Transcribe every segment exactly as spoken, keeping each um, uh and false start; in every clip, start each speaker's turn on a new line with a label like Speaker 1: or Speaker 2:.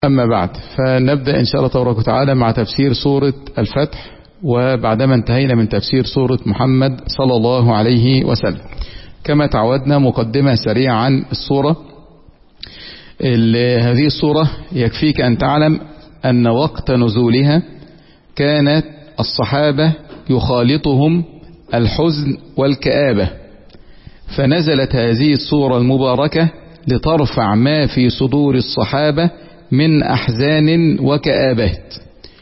Speaker 1: أما بعد، فنبدأ إن شاء الله تبارك وتعالى مع تفسير سورة الفتح، وبعدما انتهينا من تفسير سورة محمد صلى الله عليه وسلم. كما تعودنا مقدمة سريعة عن السورة. هذه السورة يكفيك أن تعلم أن وقت نزولها كانت الصحابة يخالطهم الحزن والكآبة، فنزلت هذه السورة المباركة لترفع ما في صدور الصحابة من أحزان وكآبات.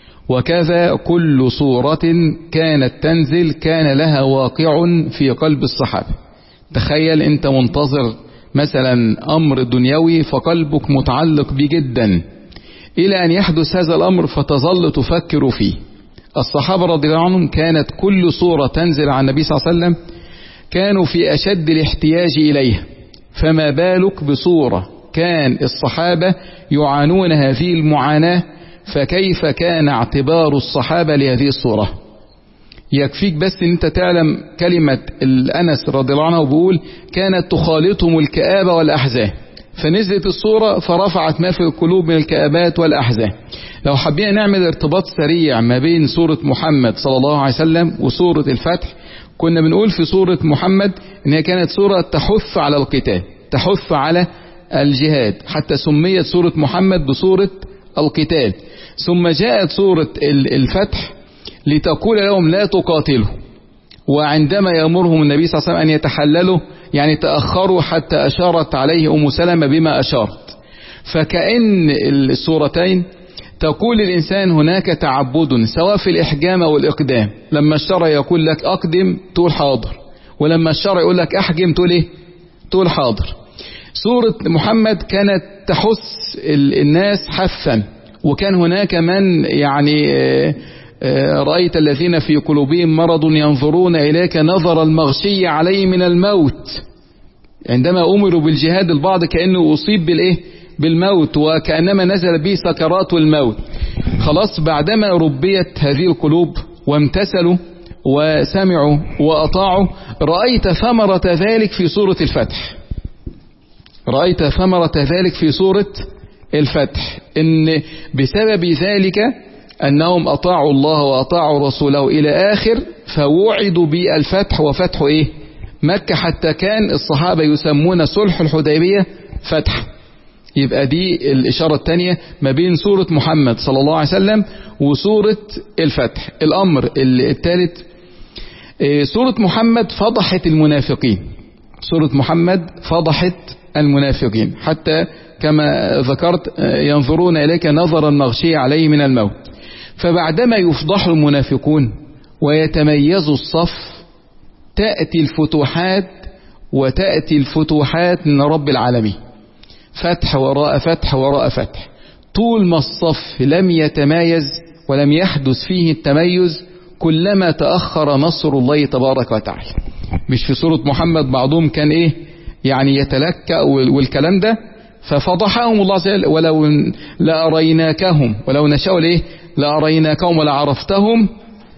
Speaker 1: وكذا كل سورة كانت تنزل كان لها واقع في قلب الصحابة. تخيل أنت منتظر مثلا أمر دنيوي فقلبك متعلق به جدا، إلى أن يحدث هذا الأمر فتظل تفكر فيه. الصحابة رضي الله عنهم كانت كل سورة تنزل عن النبي صلى الله عليه وسلم كانوا في أشد الاحتياج إليها، فما بالك بصورة كان الصحابة يعانون هذه المعاناة، فكيف كان اعتبار الصحابة لهذه الصورة؟ يكفيك بس ان انت تعلم كلمة الأنس رضي الله عنه بيقول كانت تخالطهم الكآبة والأحزان، فنزلت الصورة فرفعت ما في القلوب من الكآبات والأحزان. لو حبينا نعمل ارتباط سريع ما بين سورة محمد صلى الله عليه وسلم وسورة الفتح، كنا بنقول في سورة محمد انها كانت سورة تحث على القتال، تحث على الجهاد، حتى سميت سورة محمد بسورة القتال. ثم جاءت سورة الفتح لتقول لهم لا تقاتلوا، وعندما يأمرهم النبي صلى الله عليه وسلم أن يتحللوا يعني تأخروا، حتى أشارت عليه أم سلمة بما أشارت. فكأن السورتين تقول الإنسان هناك تعبد سواء في الإحجام أو الإقدام. لما الشرع يقول لك أقدم تقول حاضر، ولما الشرع يقول لك أحجم تقول إيه؟ تقول حاضر. سورة محمد كانت تحث الناس حثا، وكان هناك من يعني رأيت الذين في قلوبهم مرض ينظرون إليك نظر المغشي عليه من الموت. عندما أمروا بالجهاد البعض كأنه أصيب بالإيه؟ بالموت، وكأنما نزل به سكرات الموت. خلاص بعدما ربيت هذه القلوب وامتثلوا وسمعوا وأطاعوا، رأيت ثمرة ذلك في سورة الفتح. رأيت ثمرة ذلك في سورة الفتح، إن بسبب ذلك أنهم أطاعوا الله وأطاعوا رسوله إلى آخر، فوعدوا بالفتح. وفتح إيه؟ مكة، حتى كان الصحابة يسمون صلح الحديبية فتح. يبقى دي الإشارة الثانية ما بين سورة محمد صلى الله عليه وسلم وسورة الفتح. الأمر الثالث، سورة محمد فضحت المنافقين. سورة محمد فضحت المنافقين، حتى كما ذكرت ينظرون إليك نظر المغشي عليه من الموت. فبعدما يفضح المنافقون ويتميز الصف، تأتي الفتوحات، وتأتي الفتوحات من رب العالمين، فتح وراء فتح وراء فتح. طول ما الصف لم يتمايز ولم يحدث فيه التميز، كلما تأخر نصر الله تبارك وتعالى. مش في سورة محمد بعضهم كان إيه يعني يتلكأ والكلام ده، ففضحهم الله عز وجل ولو لأريناكهم ولو نشاء ليه لأريناكهم ولعرفتهم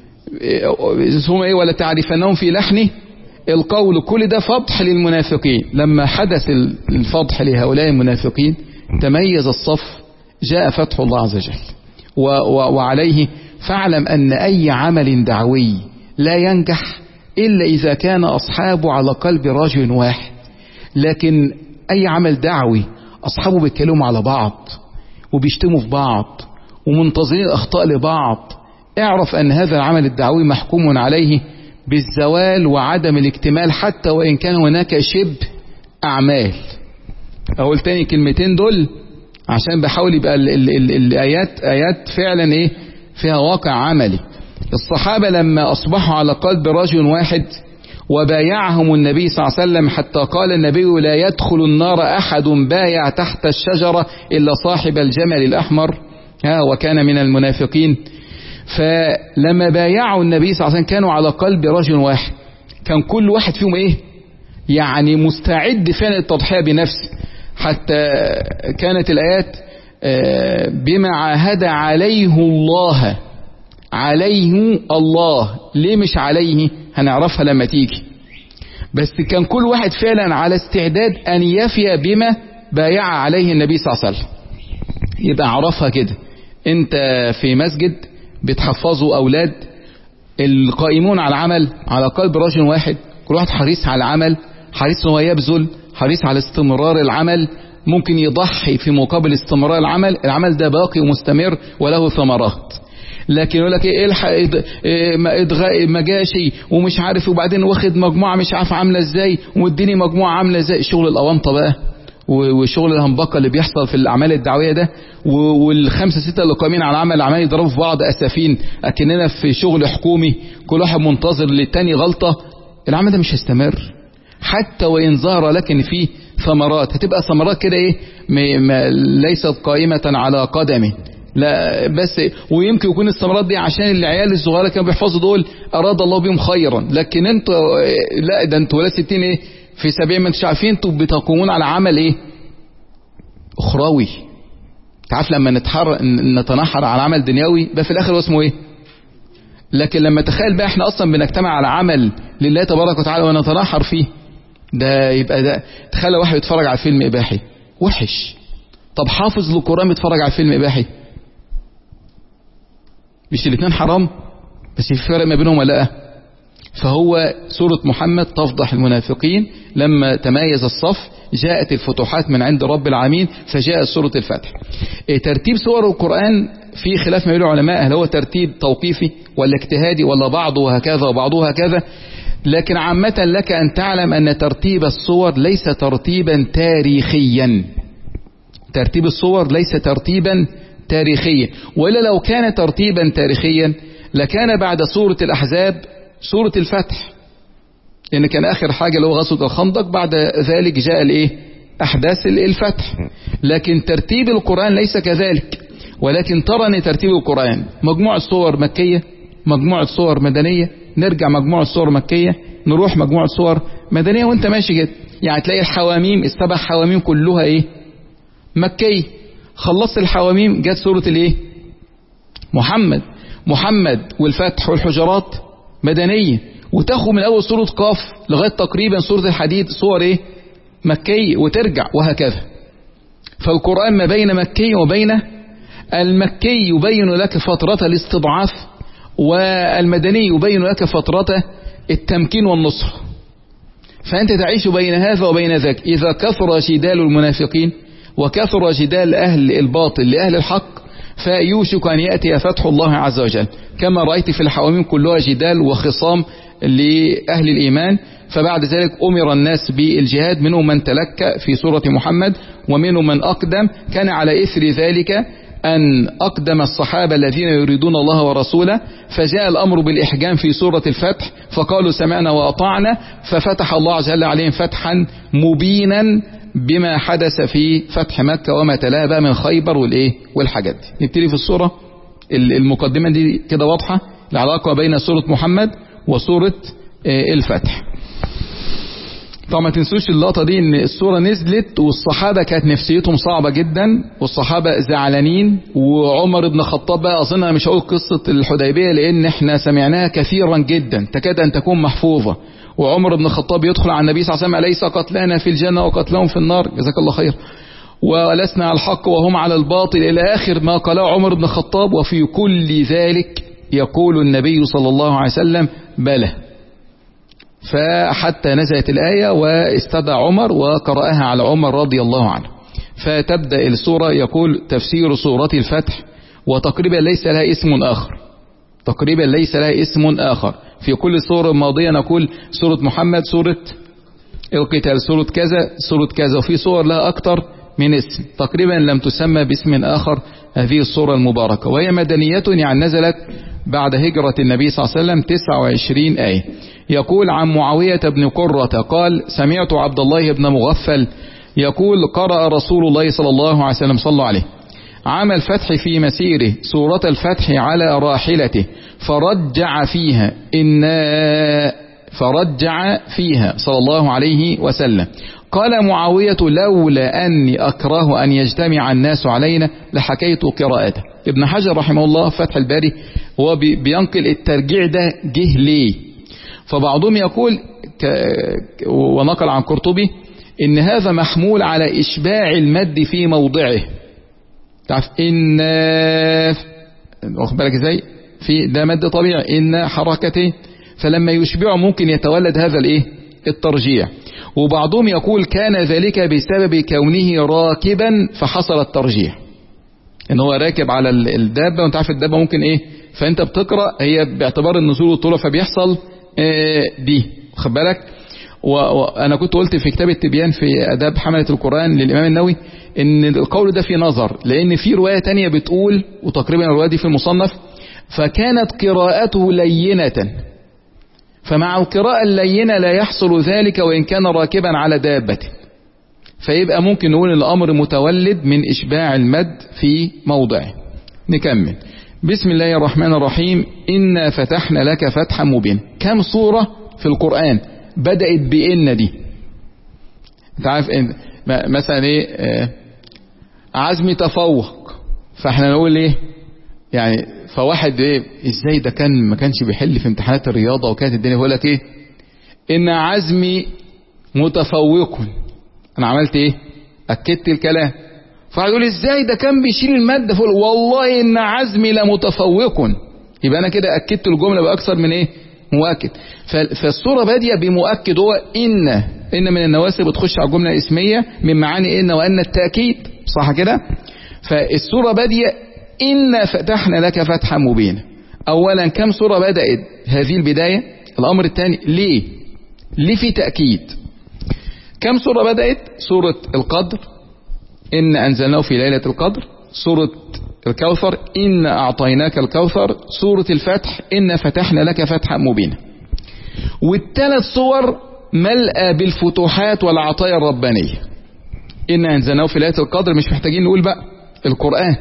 Speaker 1: ثم إيه ولا تعرفنهم في لحن القول. كل ده فضح للمنافقين. لما حدث الفضح لهؤلاء المنافقين تميز الصف، جاء فتح الله عز وجل. وعليه فاعلم أن أي عمل دعوي لا ينجح إلا إذا كان أصحابه على قلب رجل واحد. لكن أي عمل دعوي أصحابه بيتكلموا على بعض وبيشتموا في بعض ومنتظرين الأخطاء لبعض، اعرف أن هذا العمل الدعوي محكوم عليه بالزوال وعدم الاكتمال، حتى وإن كان هناك شبه أعمال. أقول تاني كلمتين دول عشان بحاول يبقى ال ال ال الآيات آيات فعلا إيه فيها واقع عملي. الصحابة لما أصبحوا على قلب رجل واحد وبايعهم النبي صلى الله عليه وسلم، حتى قال النبي لا يدخل النار أحد بايع تحت الشجرة إلا صاحب الجمل الأحمر، ها وكان من المنافقين. فلما بايعوا النبي صلى الله عليه وسلم كانوا على قلب رجل واحد، كان كل واحد فيهم إيه يعني مستعد فعلا التضحية بنفسه. حتى كانت الآيات بما عاهد عليه الله، عليه الله، ليه مش عليه؟ هنعرفها لما تيجي. بس كان كل واحد فعلا على استعداد أن يفي بما بايع عليه النبي صلى الله عليه وسلم. يبقى عرفها كده. انت في مسجد بتحفظوا اولاد القائمون على العمل على قلب رجل واحد، كل واحد حريص على العمل، حريص انه يبذل، حريص على استمرار العمل، ممكن يضحي في مقابل استمرار العمل. العمل ده باقي ومستمر وله ثمرات. لكن يقول لك ايه الحق ادغاء ما جاشي ومش عارف، وبعدين واخد مجموعه مش عارف عامله ازاي ومديني مجموعه عامله ازاي. شغل الاونطه بقى وشغل الهنبقه اللي بيحصل في الاعمال الدعويه ده، والخمسه سته اللي قائمين على العمل عمال يضربوا في بعض اسفين اكننا في شغل حكومي، كل واحد منتظر للتاني غلطه. العمل ده مش هيستمر حتى وان ظهر لك ان فيه ثمرات، هتبقى ثمرات كده ايه ليست قائمه على قدمه، لا بس. ويمكن يكون الثمرات دي عشان العيال الصغيره كانوا بيحفظوا دول اراد الله بهم خيرا، لكن انتوا لا، ده انتوا ولا ستين ايه في سبعين، ما انتوا عارفين انتوا بتقومون على عمل ايه اخروي. تعرف لما نتحر نتنحر على عمل دنيوي بقى في الاخر اسمه ايه؟ لكن لما تخيل بقى احنا اصلا بنجتمع على عمل لله تبارك وتعالى ونتنحر فيه، ده يبقى ده. تخيل واحد يتفرج على فيلم اباحي وحش، طب حافظ للقرآن يتفرج على فيلم اباحي، مش الاثنين حرام؟ بس في فرق ما بينهم ولا لا؟ فهو سورة محمد تفضح المنافقين. لما تميز الصف جاءت الفتوحات من عند رب العالمين فجاءت سورة الفتح. ترتيب سور القرآن في خلاف ما بين العلماء، هل هو ترتيب توقيفي ولا اجتهادي ولا بعضه هكذا وبعضه هكذا. لكن عامة لك أن تعلم أن ترتيب الصور ليس ترتيبا تاريخيا. ترتيب الصور ليس ترتيبا تاريخيا، وإلا لو كان ترتيبا تاريخيا لكان بعد سورة الأحزاب سورة الفتح، لأن كان آخر حاجة اللي هو غزوة الخندق، بعد ذلك جاء الإيه؟ أحداث الفتح. لكن ترتيب القرآن ليس كذلك، ولكن ترى أن ترتيب القرآن مجموعة صور مكية، مجموعة صور مدنية، نرجع مجموعة صور مكية، نروح مجموعة صور مدنية، وانت ماشي كده. يعني تلاقي الحواميم السبع حواميم كلها ايه؟ مكية. خلصت الحواميم جت سورة الايه؟ محمد. محمد والفتح والحجرات مدنية، وتاخد من اول سورة قاف لغاية تقريبا سورة الحديد صور ايه؟ مكية، وترجع وهكذا. فالقرآن ما بين مكي وبين المكي يبين لك فترة الاستضعاف، والمدني يبين لك فترة التمكين والنصر. فأنت تعيش بين هذا وبين ذاك. إذا كثر جدال المنافقين وكثر جدال أهل الباطل لأهل الحق فيوشك أن يأتي فتح الله عز وجل، كما رأيت في الحواميم كلها جدال وخصام لأهل الإيمان. فبعد ذلك أمر الناس بالجهاد، منهم من تلك في سورة محمد ومنهم من أقدم. كان على إثر ذلك أن أقدم الصحابة الذين يريدون الله ورسوله، فجاء الأمر بالإحجام في سورة الفتح فقالوا سمعنا وأطعنا، ففتح الله عز وجل عليهم فتحا مبينا بما حدث في فتح مكة وما تلاها بقى من خيبر والإيه والحاجات دي. نبتدي في السورة المقدمة دي كده واضحة، العلاقة بين سورة محمد وسورة الفتح. طبعا ما تنسوش اللقطة دي، ان السورة نزلت والصحابة كانت نفسيتهم صعبة جدا، والصحابة زعلانين، وعمر بن الخطاب بقى اظن انا مش هقول قصة الحديبية لان احنا سمعناها كثيرا جدا تكاد ان تكون محفوظة. وعمر بن الخطاب يدخل على النبي صلى الله عليه وسلم أليس قتلانا في الجنة وقتلهم في النار، جزاك الله خير، ولسنا على الحق وهم على الباطل، الى اخر ما قاله عمر بن الخطاب. وفي كل ذلك يقول النبي صلى الله عليه وسلم بلى. فحتى نزلت الآية واستدعى عمر وقرأها على عمر رضي الله عنه. فتبدأ السورة يقول تفسير سورة الفتح، وتقريبا ليس لها اسم آخر، تقريبا ليس لها اسم آخر. في كل سورة ماضية نقول سورة محمد، سورة القتال، سورة كذا، سورة كذا، وفي سور لها أكتر من اسم. تقريبا لم تسمى باسم آخر هذه السورة المباركة، وهي مدنية يعني نزلت بعد هجرة النبي صلى الله عليه وسلم تسعة وعشرين آية. يقول عن معاوية بن قرة قال سمعت عبد الله بن مغفل يقول قرأ رسول الله صلى الله عليه وسلم صلى عليه عام الفتح في مسيره سورة الفتح على راحلته فرجع فيها إنا فرجع فيها صلى الله عليه وسلم. قال معاوية لولا أني أكره أن يجتمع الناس علينا لحكيت قراءته. ابن حجر رحمه الله فتح الباري هو بينقل الترجيع ده جه ليه، فبعضهم يقول ونقل عن قرطبي إن هذا محمول على إشباع المد في موضعه، تعرف إن، واخد بالك ازاي؟ في ده مد طبيعي، إن حركتين، فلما يشبعه ممكن يتولد هذا الايه الترجيع. وبعضهم يقول كان ذلك بسبب كونه راكبا فحصل الترجيح، ان هو راكب على الدابة، وانت عارف الدابة ممكن ايه، فانت بتقرأ هي باعتبار النزول والطلوع فبيحصل اه دي، واخد بالك. وانا كنت قلت في كتاب التبيان في اداب حملة القرآن للامام النووي ان القول ده في نظر، لان في رواية تانية بتقول، وتقريبا الرواية دي في المصنف، فكانت قراءته لينة، فمع القراءة اللينة لا يحصل ذلك وإن كان راكبا على دابة، فيبقى ممكن نقول الأمر متولد من إشباع المد في موضعه. نكمل. بسم الله الرحمن الرحيم. إنا فتحنا لك فتحا مبينا. كم سورة في القرآن بدأت بإن دي؟ انت عارف إن مثلا إيه آه عزمي تفوق، فاحنا نقول إيه يعني، فواحد ايه ازاي ده كان ما كانش بيحل في امتحانات الرياضة وكانت الدنيا، يقول لك ايه ان عزمي متفوق، انا عملت ايه اكدت الكلام. فهيقول ازاي ده كان بيشيل المادة فوق، والله ان عزمي لمتفوق، يبقى انا كده اكدت الجملة باكثر من ايه مؤكد. فالصورة بادية بمؤكد، هو ان ان من النواسب بتخش على الجملة الاسمية من معاني ان وان التأكيد، صح كده. فالصورة بادية إنا فتحنا لك فتحا مبينا. أولا كم سورة بدأت هذه البداية؟ الأمر الثاني ليه؟ ليه في تأكيد؟ كم سورة بدأت؟ سورة القدر إن أنزلناه في ليلة القدر، سورة الكوثر إن أعطيناك الكوثر، سورة الفتح إن فتحنا لك فتحا مبينا. والثلاث صور ملأى بالفتوحات والعطايا الربانية. إن أنزلناه في ليلة القدر، مش محتاجين نقول بقى القرآن،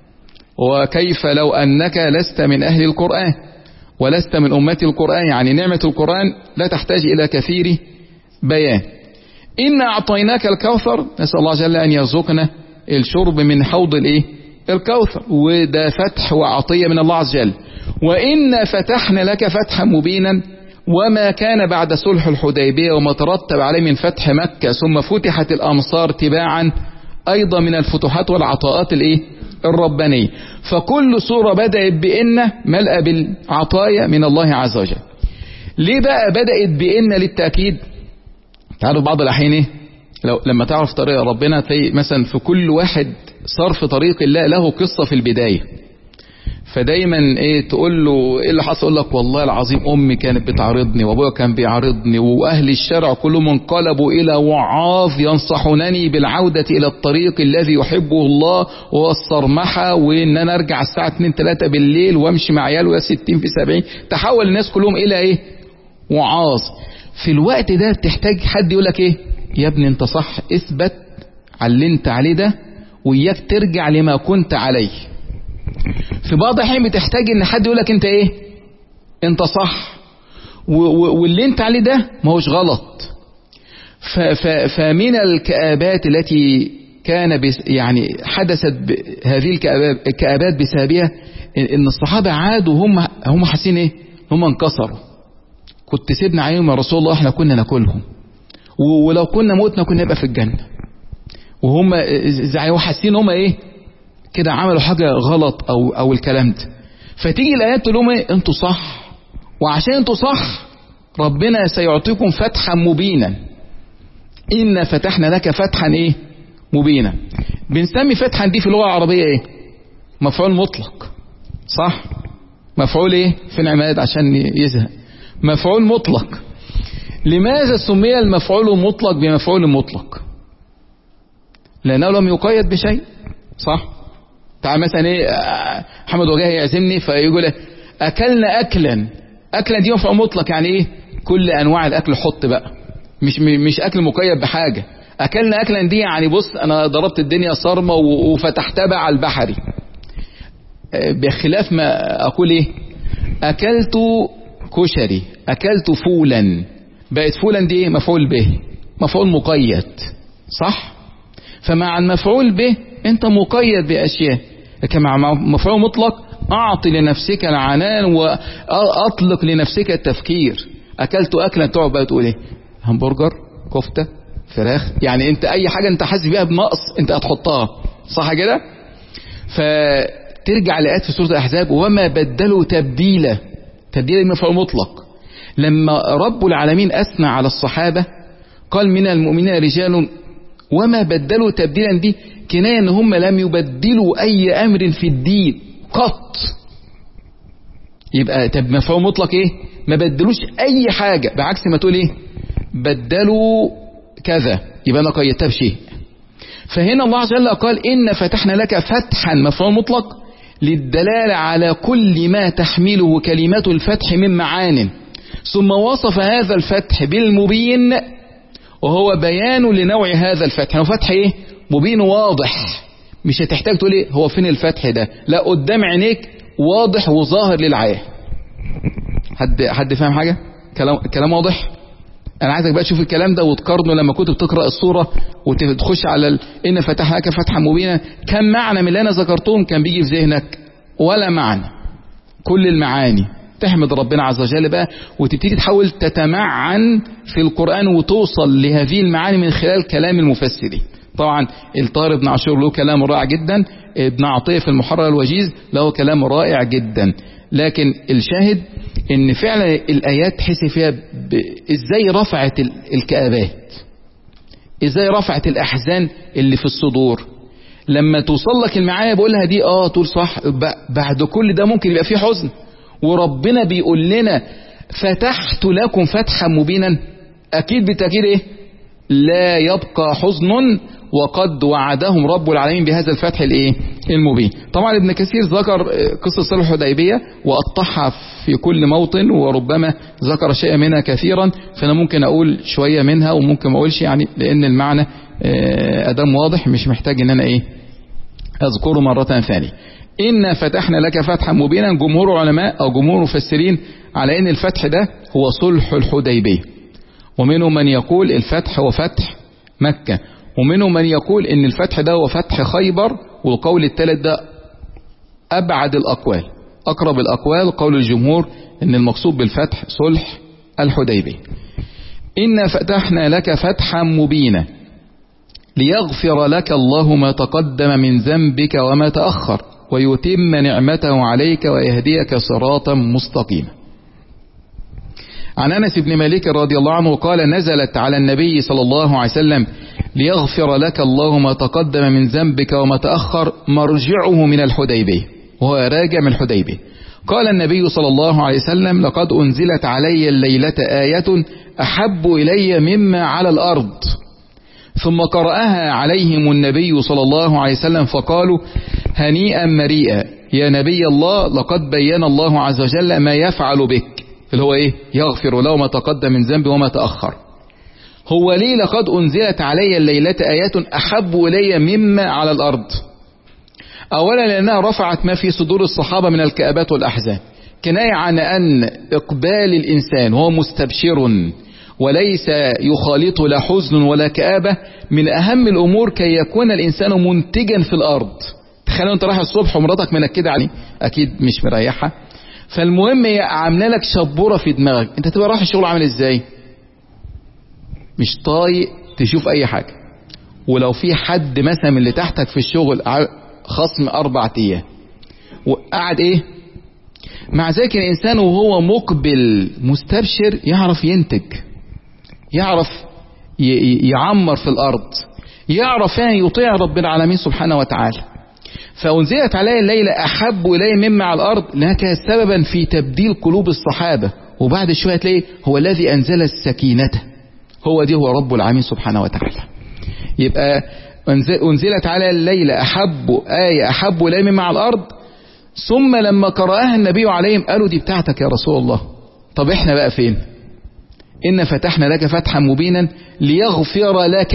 Speaker 1: وكيف لو أنك لست من أهل القرآن ولست من أمة القرآن، يعني نعمة القرآن لا تحتاج إلى كثير بيان. إن أعطيناك الكوثر، نسأل الله جل أن يرزقنا الشرب من حوض الإيه الكوثر، وده فتح وعطية من الله عز وجل. وإن فتحنا لك فتحا مبينا، وما كان بعد صلح الحديبية وما ترتب عليه من فتح مكة ثم فتحت الأمصار تباعا أيضا من الفتوحات والعطاءات الإيه الربانية. فكل سورة بدأت بإن ملأ بالعطايا من الله عز وجل. ليه بقى بدأت بإن للتأكيد؟ تعرف بعض الأحيان إيه؟ لو لما تعرف طريق ربنا تلاقي مثلا في كل واحد صرف طريق الله له قصة في البداية، فدايما ايه تقول له ايه اللي حصل، يقول لك والله العظيم امي كانت بتعارضني وابويا كان بيعارضني واهل الشارع كلهم انقلبوا الى وعاظ ينصحونني بالعودة الى الطريق الذي يحبه الله وهو الصرمحة، وان انا ارجع الساعة اتنين تلاتة بالليل وامشي مع عيال ويا ستين في سبعين. تحول الناس كلهم الى ايه وعاظ. في الوقت ده تحتاج حد يقول لك ايه يا ابني انت صح، اثبت على اللي انت عليه ده وإياك ترجع لما كنت عليه. في بعض الأحيان بتحتاج ان حد يقولك انت ايه انت صح، واللي انت عليه ده ما هوش غلط. فمن الكآبات التي كان يعني حدثت هذه الكآبات بسببها ان الصحابة عادوا هم هم حاسين ايه هم انكسروا. كنت سيبنا عليهم يا رسول الله احنا كنا ناكلهم، ولو كنا موتنا كنا نبقى في الجنة، وهم زي حاسين هم ايه كده عملوا حاجة غلط او او الكلام ده. فتيجي الايات تقول لهم ايه انتوا صح، وعشان انتوا صح ربنا سيعطيكم فتحا مبينا. ان فتحنا لك فتحا ايه مبينا. بنسمي فتحا دي في اللغة العربية ايه مفعول مطلق، صح؟ مفعول ايه في العماد عشان يزهق مفعول مطلق. لماذا سمي المفعول المطلق بمفعول مطلق؟ لانه لم يقيد بشيء، صح؟ تعال مثلا ايه محمد وجاه يعزمني فيقول اكلنا اكلا، اكلا دي مفعول مطلق يعني ايه كل انواع الاكل حط بقى، مش مش اكل مقيد بحاجة. اكلنا اكلا دي يعني بص انا ضربت الدنيا صارمة وفتحتها بقى على البحري، بخلاف ما اقول ايه اكلت كشري، اكلت فولا، بقت فولا دي ايه مفعول به مفعول مقيد، صح؟ فمع المفعول به انت مقيد باشياء، لكن مع مفعول مطلق اعطي لنفسك العنان واطلق لنفسك التفكير. اكلت اكلا تقعد بقى تقول ايه همبرجر كفتة فراخ، يعني انت اي حاجة انت حاسس بيها بنقص انت هتحطها، صح كده؟ فترجع لآيات في سورة الأحزاب وما بدلوا تبديلا، تبديلا مفعول مطلق. لما رب العالمين أثنى على الصحابة قال من المؤمنين رجال وما بدلوا تبديلا، دي كناية ان هم لم يبدلوا اي امر في الدين قط. يبقى طب مفعول مطلق ايه؟ ما بدلوش اي حاجة، بعكس ما تقول ايه؟ بدلوا كذا، يبقى انا قيدتها بشيء. فهنا الله عز وجل قال إن فتحنا لك فتحا مفعول مطلق للدلالة على كل ما تحمله كلمات الفتح من معان، ثم وصف هذا الفتح بالمبين وهو بيان لنوع هذا الفتح. هو فتح ايه؟ مبين واضح، مش هتحتاج تقول ايه هو فين الفتح ده، لا قدام عينيك واضح وظاهر للعيان. حد حد فاهم حاجة؟ كلام كلام واضح. انا عايزك بقى تشوف الكلام ده وتقارنه لما كنت بتقرأ السورة وتخش على ال... ان فتح لك فتحا مبينا، كم معنى من اللي انا ذكرتهم كان بيجي في ذهنك؟ ولا معنى. كل المعاني تحمد ربنا عز وجل بقى وتبتدي تحاول تتمعن في القرآن وتوصل لهذه المعاني من خلال كلام المفسرين. طبعا الطاهر بن عاشور له كلام رائع جدا، ابن عطية في المحرر الوجيز له كلام رائع جدا، لكن الشاهد ان فعلا الايات تحس فيها ب... ازاي رفعت ال... الكآبات، ازاي رفعت الاحزان اللي في الصدور. لما توصل لك المعاني بقولها دي اه تقول صح، ب... بعد كل ده ممكن يبقى فيه حزن، وربنا بيقول لنا فتحت لكم فتحا مبينا، اكيد بالتأكيد ايه؟ لا يبقى حزن، وقد وعدهم رب العالمين بهذا الفتح الايه؟ المبين. طبعا ابن كثير ذكر قصة صلح الحديبية وقطعها في كل موطن، وربما ذكر شيئا منها كثيرا، فانا ممكن اقول شوية منها وممكن ما اقولش، يعني لان المعنى ادام واضح مش محتاج ان انا ايه اذكره مرة ثانية. إن فتحنا لك فتحا مبينا، جمهور علماء أو جمهور مفسرين على إن الفتح ده هو صلح الحديبية، ومنهم من يقول الفتح هو فتح مكة، ومنهم من يقول إن الفتح ده هو فتح خيبر، والقول الثالث ده أبعد الأقوال. أقرب الأقوال قول الجمهور إن المقصود بالفتح صلح الحديبية. إن فتحنا لك فتحا مبينا ليغفر لك الله ما تقدم من ذنبك وما تأخر ويتم نعمته عليك ويهديك صراطا مستقيما. عن أنس بن مالك رضي الله عنه قال نزلت على النبي صلى الله عليه وسلم ليغفر لك الله ما تقدم من ذنبك وما تأخر مرجعه من الحديبية، وهو راجع من الحديبية. قال النبي صلى الله عليه وسلم لقد أنزلت علي الليلة آية أحب إلي مما على الأرض، ثم قرأها عليهم النبي صلى الله عليه وسلم فقالوا هنيئا مريئا يا نبي الله، لقد بين الله عز وجل ما يفعل بك، اللي هو ايه؟ يغفر له ما تقدم من ذنبه وما تأخر. هو ليه لقد أنزلت علي الليلة آيات أحب إلي مما على الأرض؟ أولا لأنها رفعت ما في صدور الصحابة من الكآبات والأحزان، كناية عن أن إقبال الإنسان وهو مستبشر وليس يخالط لا حزن ولا كآبة من أهم الأمور كي يكون الإنسان منتجا في الأرض. تخيلوا أنت رايح الصبح ومراتك منكدة عليه، أكيد مش مريحة، فالمهم هي عامله لك شبورة في دماغك، أنت تبقى رايح الشغل عامل إزاي؟ مش طايق تشوف أي حاجة، ولو في حد مثلا من اللي تحتك في الشغل خصم أربع أيام وقعد إيه؟ مع ذلك الإنسان وهو مقبل مستبشر يعرف ينتج، يعرف يعمر في الأرض، يعرف يعني يطيع رب العالمين سبحانه وتعالى. فأنزلت علي الليلة أحب إلي مما على الأرض لأنها كانت سببا في تبديل قلوب الصحابة، وبعد شوية تلاقي هو الذي أنزل السكينة، هو دي هو رب العالمين سبحانه وتعالى. يبقى أنزلت علي الليلة أحب آية أحب إلي مما على الأرض، ثم لما قرأها النبي عليهم قالوا دي بتاعتك يا رسول الله. طب احنا بقى فين؟ إن فتحنا لك فتحا مبينا ليغفر لك.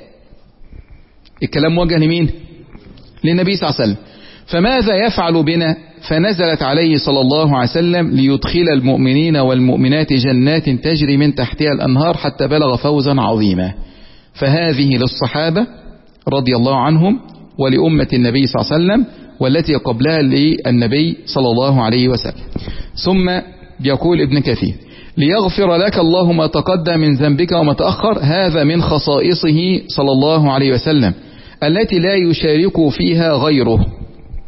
Speaker 1: الكلام موجه لمين؟ للنبي صلى الله عليه وسلم. فماذا يفعل بنا؟ فنزلت عليه صلى الله عليه وسلم ليدخل المؤمنين والمؤمنات جنات تجري من تحتها الأنهار حتى بلغ فوزا عظيما. فهذه للصحابة رضي الله عنهم ولأمة النبي صلى الله عليه وسلم، والتي قبلها للنبي صلى الله عليه وسلم. ثم يقول ابن كثير ليغفر لك الله ما تقدم من ذنبك وما تأخر، هذا من خصائصه صلى الله عليه وسلم التي لا يشارك فيها غيره.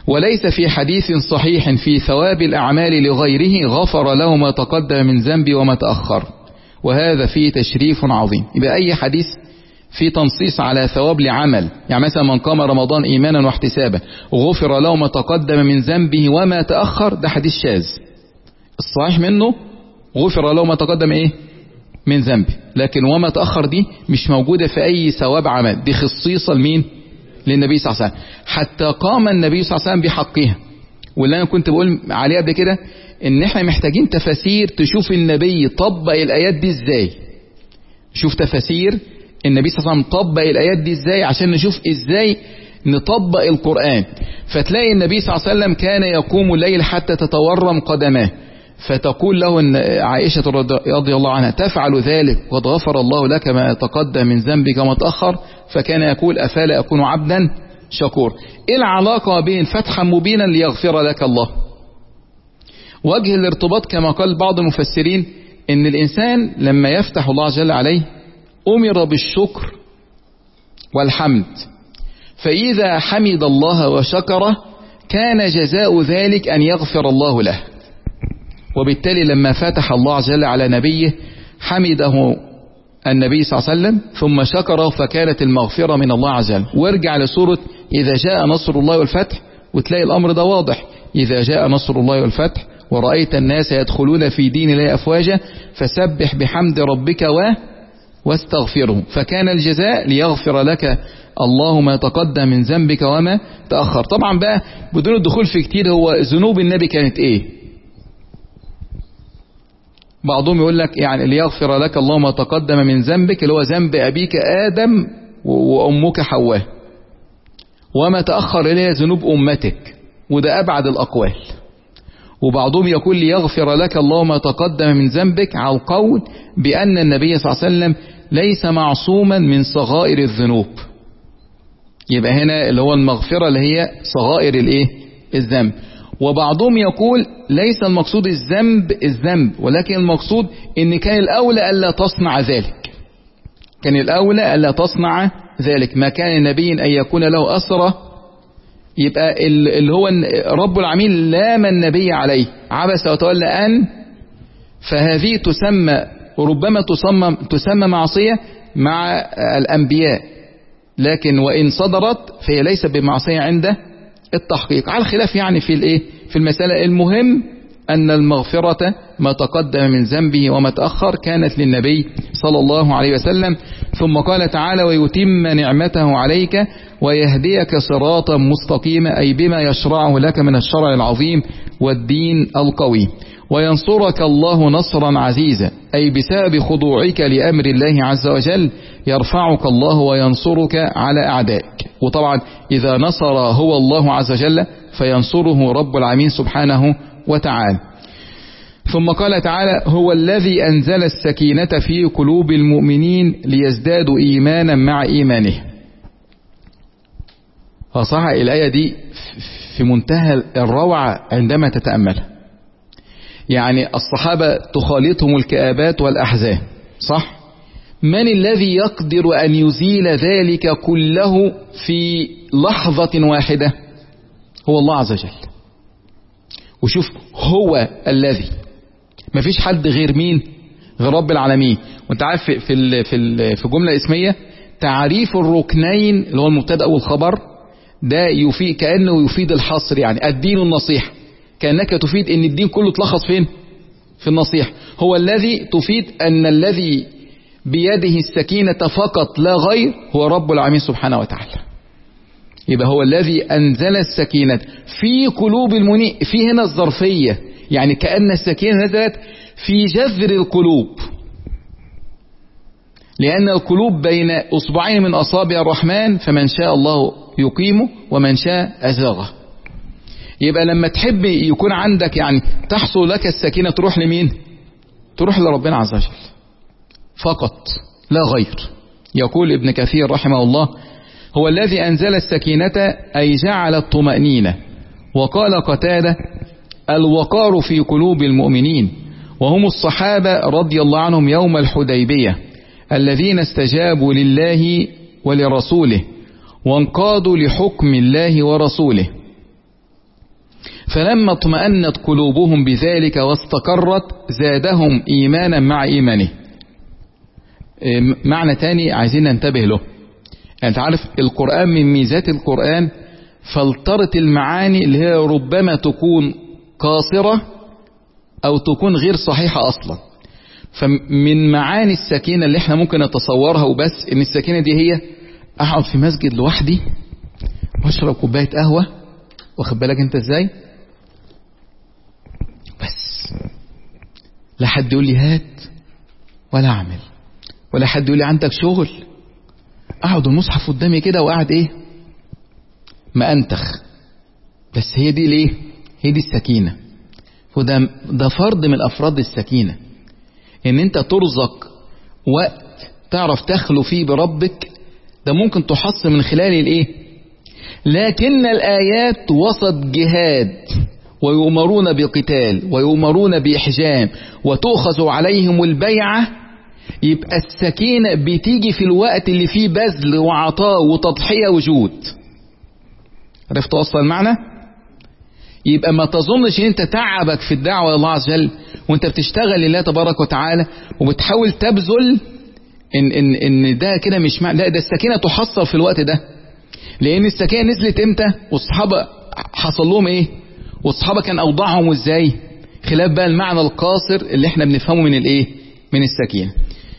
Speaker 1: وليس في حديث صحيح في ثواب الأعمال لغيره غفر له ما تقدم من ذنبي وما تأخر، وهذا فيه تشريف عظيم. يبقى أي حديث في تنصيص على ثواب لعمل، يعني مثلا من قام رمضان إيمانا واحتسابا غفر له ما تقدم من ذنبه وما تأخر، ده حديث شاذ. الصحيح منه غفر له ما تقدم إيه من ذنبه، لكن وما تأخر دي مش موجودة في أي ثواب عمل، دي خصيصة لمين؟ للنبي صلى الله عليه وسلم، حتى قام النبي صلى الله عليه وسلم بحقها. واللي أنا كنت بقول عليه قبل كده إن إحنا محتاجين تفاسير تشوف النبي طبق الآيات دي إزاي. شوف تفاسير النبي صلى الله عليه وسلم طبق الآيات دي إزاي عشان نشوف إزاي نطبق القرآن. فتلاقي النبي صلى الله عليه وسلم كان يقوم الليل حتى تتورم قدماه، فتقول له إن عائشة رضي الله عنها تفعل ذلك وقد غفر الله لك ما تقدم من ذنبك وما تأخر، فكان يقول أفلا أكون عبدا شكور. إيه العلاقة بين فتحا مبينا ليغفر لك الله؟ وجه الارتباط كما قال بعض المفسرين إن الإنسان لما يفتح الله جل عليه أمر بالشكر والحمد، فإذا حمد الله وشكره كان جزاء ذلك أن يغفر الله له. وبالتالي لما فتح الله جل على نبيه حمده النبي صلى الله عليه وسلم ثم شكره فكانت المغفرة من الله عز وجل. وارجع لسورة إذا جاء نصر الله والفتح وتلاقي الأمر ده واضح. إذا جاء نصر الله والفتح ورأيت الناس يدخلون في دين الله أفواجا فسبح بحمد ربك و واستغفره، فكان الجزاء ليغفر لك الله ما تقدم من ذنبك وما تأخر. طبعا بقى بدون الدخول في كتير، هو ذنوب النبي كانت ايه؟ بعضهم يقول لك يعني ليغفر لك الله ما تقدم من ذنبك اللي هو ذنب أبيك آدم وأمك حواء، وما تأخر إليه ذنوب أمتك، وده أبعد الأقوال. وبعضهم يقول ليغفر لك الله ما تقدم من ذنبك على القول بأن النبي صلى الله عليه وسلم ليس معصوما من صغائر الذنوب. يبقى هنا اللي هو المغفرة اللي هي صغائر الايه الذنب. وبعضهم يقول ليس المقصود الذنب الذنب ولكن المقصود ان كان الأولى ألا تصنع ذلك، كان الأولى ألا تصنع ذلك. ما كان النبي أن يكون له أسرة، يبقى اللي هو رب العالمين لام النبي عليه عبس وتولى أن، فهذه تسمى وربما تسمى, تسمى معصية مع الأنبياء، لكن وإن صدرت فهي ليس بمعصية عند التحقيق، على الخلاف يعني في الايه في المسألة. المهم أن المغفرة ما تقدم من ذنبه وما تأخر كانت للنبي صلى الله عليه وسلم. ثم قال تعالى ويتم نعمته عليك ويهديك صراطا مستقيما، أي بما يشرعه لك من الشرع العظيم والدين القوي. وينصرك الله نصرا عزيزا، أي بسبب خضوعك لأمر الله عز وجل يرفعك الله وينصرك على أعدائك. وطبعا إذا نصر هو الله عز وجل فينصره رب العالمين سبحانه وتعالى. ثم قال تعالى هو الذي أنزل السكينة في قلوب المؤمنين ليزدادوا إيمانا مع إيمانه. فصح الآية دي في منتهى الروعة عندما تتأملها. يعني الصحابة تخالطهم الكآبات والأحزان، صح؟ من الذي يقدر أن يزيل ذلك كله في لحظة واحدة؟ هو الله عز وجل. وشوف هو الذي، مفيش حد غير مين؟ غير رب العالمين. وانت عارف في في في في جملة اسمية تعريف الركنين اللي هو المبتدأ والخبر ده يفيد كأنه يفيد الحصر، يعني الدين النصيحة، كأنك تفيد ان الدين كله تلخص فين؟ في النصيحة. هو الذي تفيد ان الذي بيده السكينة فقط لا غير هو رب العالمين سبحانه وتعالى. يبقى هو الذي أنزل السكينة في قلوب المؤمنين، في هنا الظرفية، يعني كأن السكينة نزلت في جذر القلوب، لأن القلوب بين أصبعين من أصابع الرحمن فمن شاء الله يقيمه ومن شاء أزاغه. يبقى لما تحب يكون عندك يعني تحصل لك السكينة تروح لمين؟ تروح لربنا عز وجل فقط لا غير. يقول ابن كثير رحمه الله هو الذي أنزل السكينة أي جعل الطمأنينة. وقال قتادة الوقار في قلوب المؤمنين، وهم الصحابة رضي الله عنهم يوم الحديبية الذين استجابوا لله ولرسوله وانقادوا لحكم الله ورسوله. فلما اطمأنت قلوبهم بذلك واستقرت زادهم إيمانا مع إيمانه. معنى تاني عايزين ننتبه له. انت عارف القرآن من ميزات القرآن فلترة المعاني اللي هي ربما تكون قاصرة او تكون غير صحيحة اصلا. فمن معاني السكينة اللي احنا ممكن نتصورها وبس ان السكينة دي هي اقعد في مسجد لوحدي واشرب كوباية قهوة، واخد بالك انت ازاي، بس لا حد يقول لي هات ولا اعمل، ولا حد يقول لي عندك شغل، اقعد المصحف قدامي كده وقاعد ايه ما انتخ. بس هي دي ليه؟ هي دي السكينة. وده ده فرض من افراد السكينة، ان انت ترزق وقت تعرف تخلو فيه بربك. ده ممكن تحصل من خلال الايه؟ لكن الايات وسط جهاد ويؤمرون بقتال ويؤمرون باحجام وتؤخذ عليهم البيعة، يبقى السكينة بتيجي في الوقت اللي فيه بذل وعطاء وتضحية وجود. عرفت توصل المعنى؟ يبقى ما تظنش ان انت تعبك في الدعوة لله عز وجل وانت بتشتغل لله تبارك وتعالى وبتحاول تبذل ان ان ان ده كده مش معنى. لا، ده السكينة تحصل في الوقت ده، لان السكينة نزلت امتى والصحابة حصل لهم ايه، والصحابة كان اوضاعهم ازاي، خلاف بقى المعنى القاصر اللي احنا بنفهمه من الايه، من السكينة.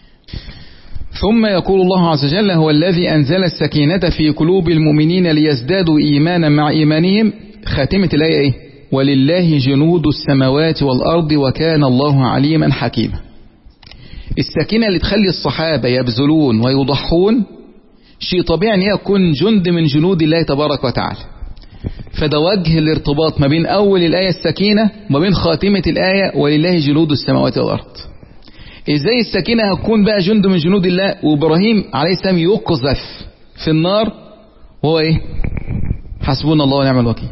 Speaker 1: ثم يقول الله عز وجل هو الذي أنزل السكينة في قلوب المؤمنين ليزدادوا إيمانا مع إيمانهم. خاتمة الآية إيه؟ ولله جنود السماوات والأرض وكان الله عليما حكيما. السكينة اللي تخلي الصحابة يبذلون ويضحون شيء طبيعي أن يكون جند من جنود الله تبارك وتعالى. فده وجه الارتباط ما بين أول الآية السكينة وما بين خاتمة الآية ولله جنود السماوات والأرض. ازاي السكينة هتكون بقى جند من جنود الله وابراهيم عليه السلام يقذف في النار وهو ايه؟ حسبنا الله ونعم الوكيل.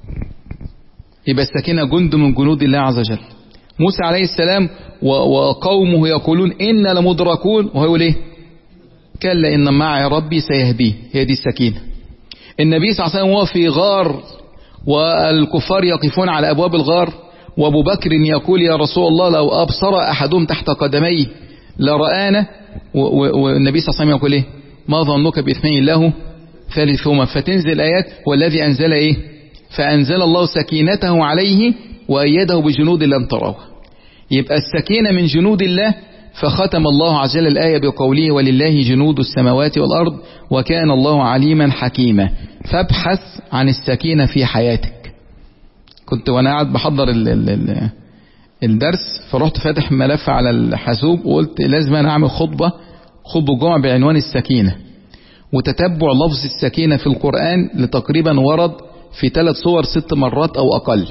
Speaker 1: يبقى السكينة جند من جنود الله عز وجل. موسى عليه السلام وقومه يقولون إن لمدركون وهو يقول ايه؟ كلا إن معي ربي سيهديه. هي دي السكينة. النبي صلى الله عليه وسلم وهو في غار والكفار يقفون على أبواب الغار وابو بكر يقول يا رسول الله لو أبصر أحدهم تحت قدميه لرآنا، والنبي صلى الله عليه وسلم يقول ايه؟ ما ظنك باثنين له ثالثهما. فتنزل الآيات والذي أنزل ايه؟ فأنزل الله سكينته عليه وأيده بجنود لم تروها. يبقى السكينة من جنود الله. فختم الله عز وجل الآية بقوله ولله جنود السماوات والأرض وكان الله عليما حكيما. فابحث عن السكينة في حياتك. كنت وانا قاعد بحضر ال ال ال الدرس فرحت فاتح ملف على الحاسوب وقلت لازم انا اعمل خطبة خطبة جمعة بعنوان السكينة، وتتبع لفظ السكينة في القرآن لتقريبا ورد في ثلاث صور ست مرات او اقل.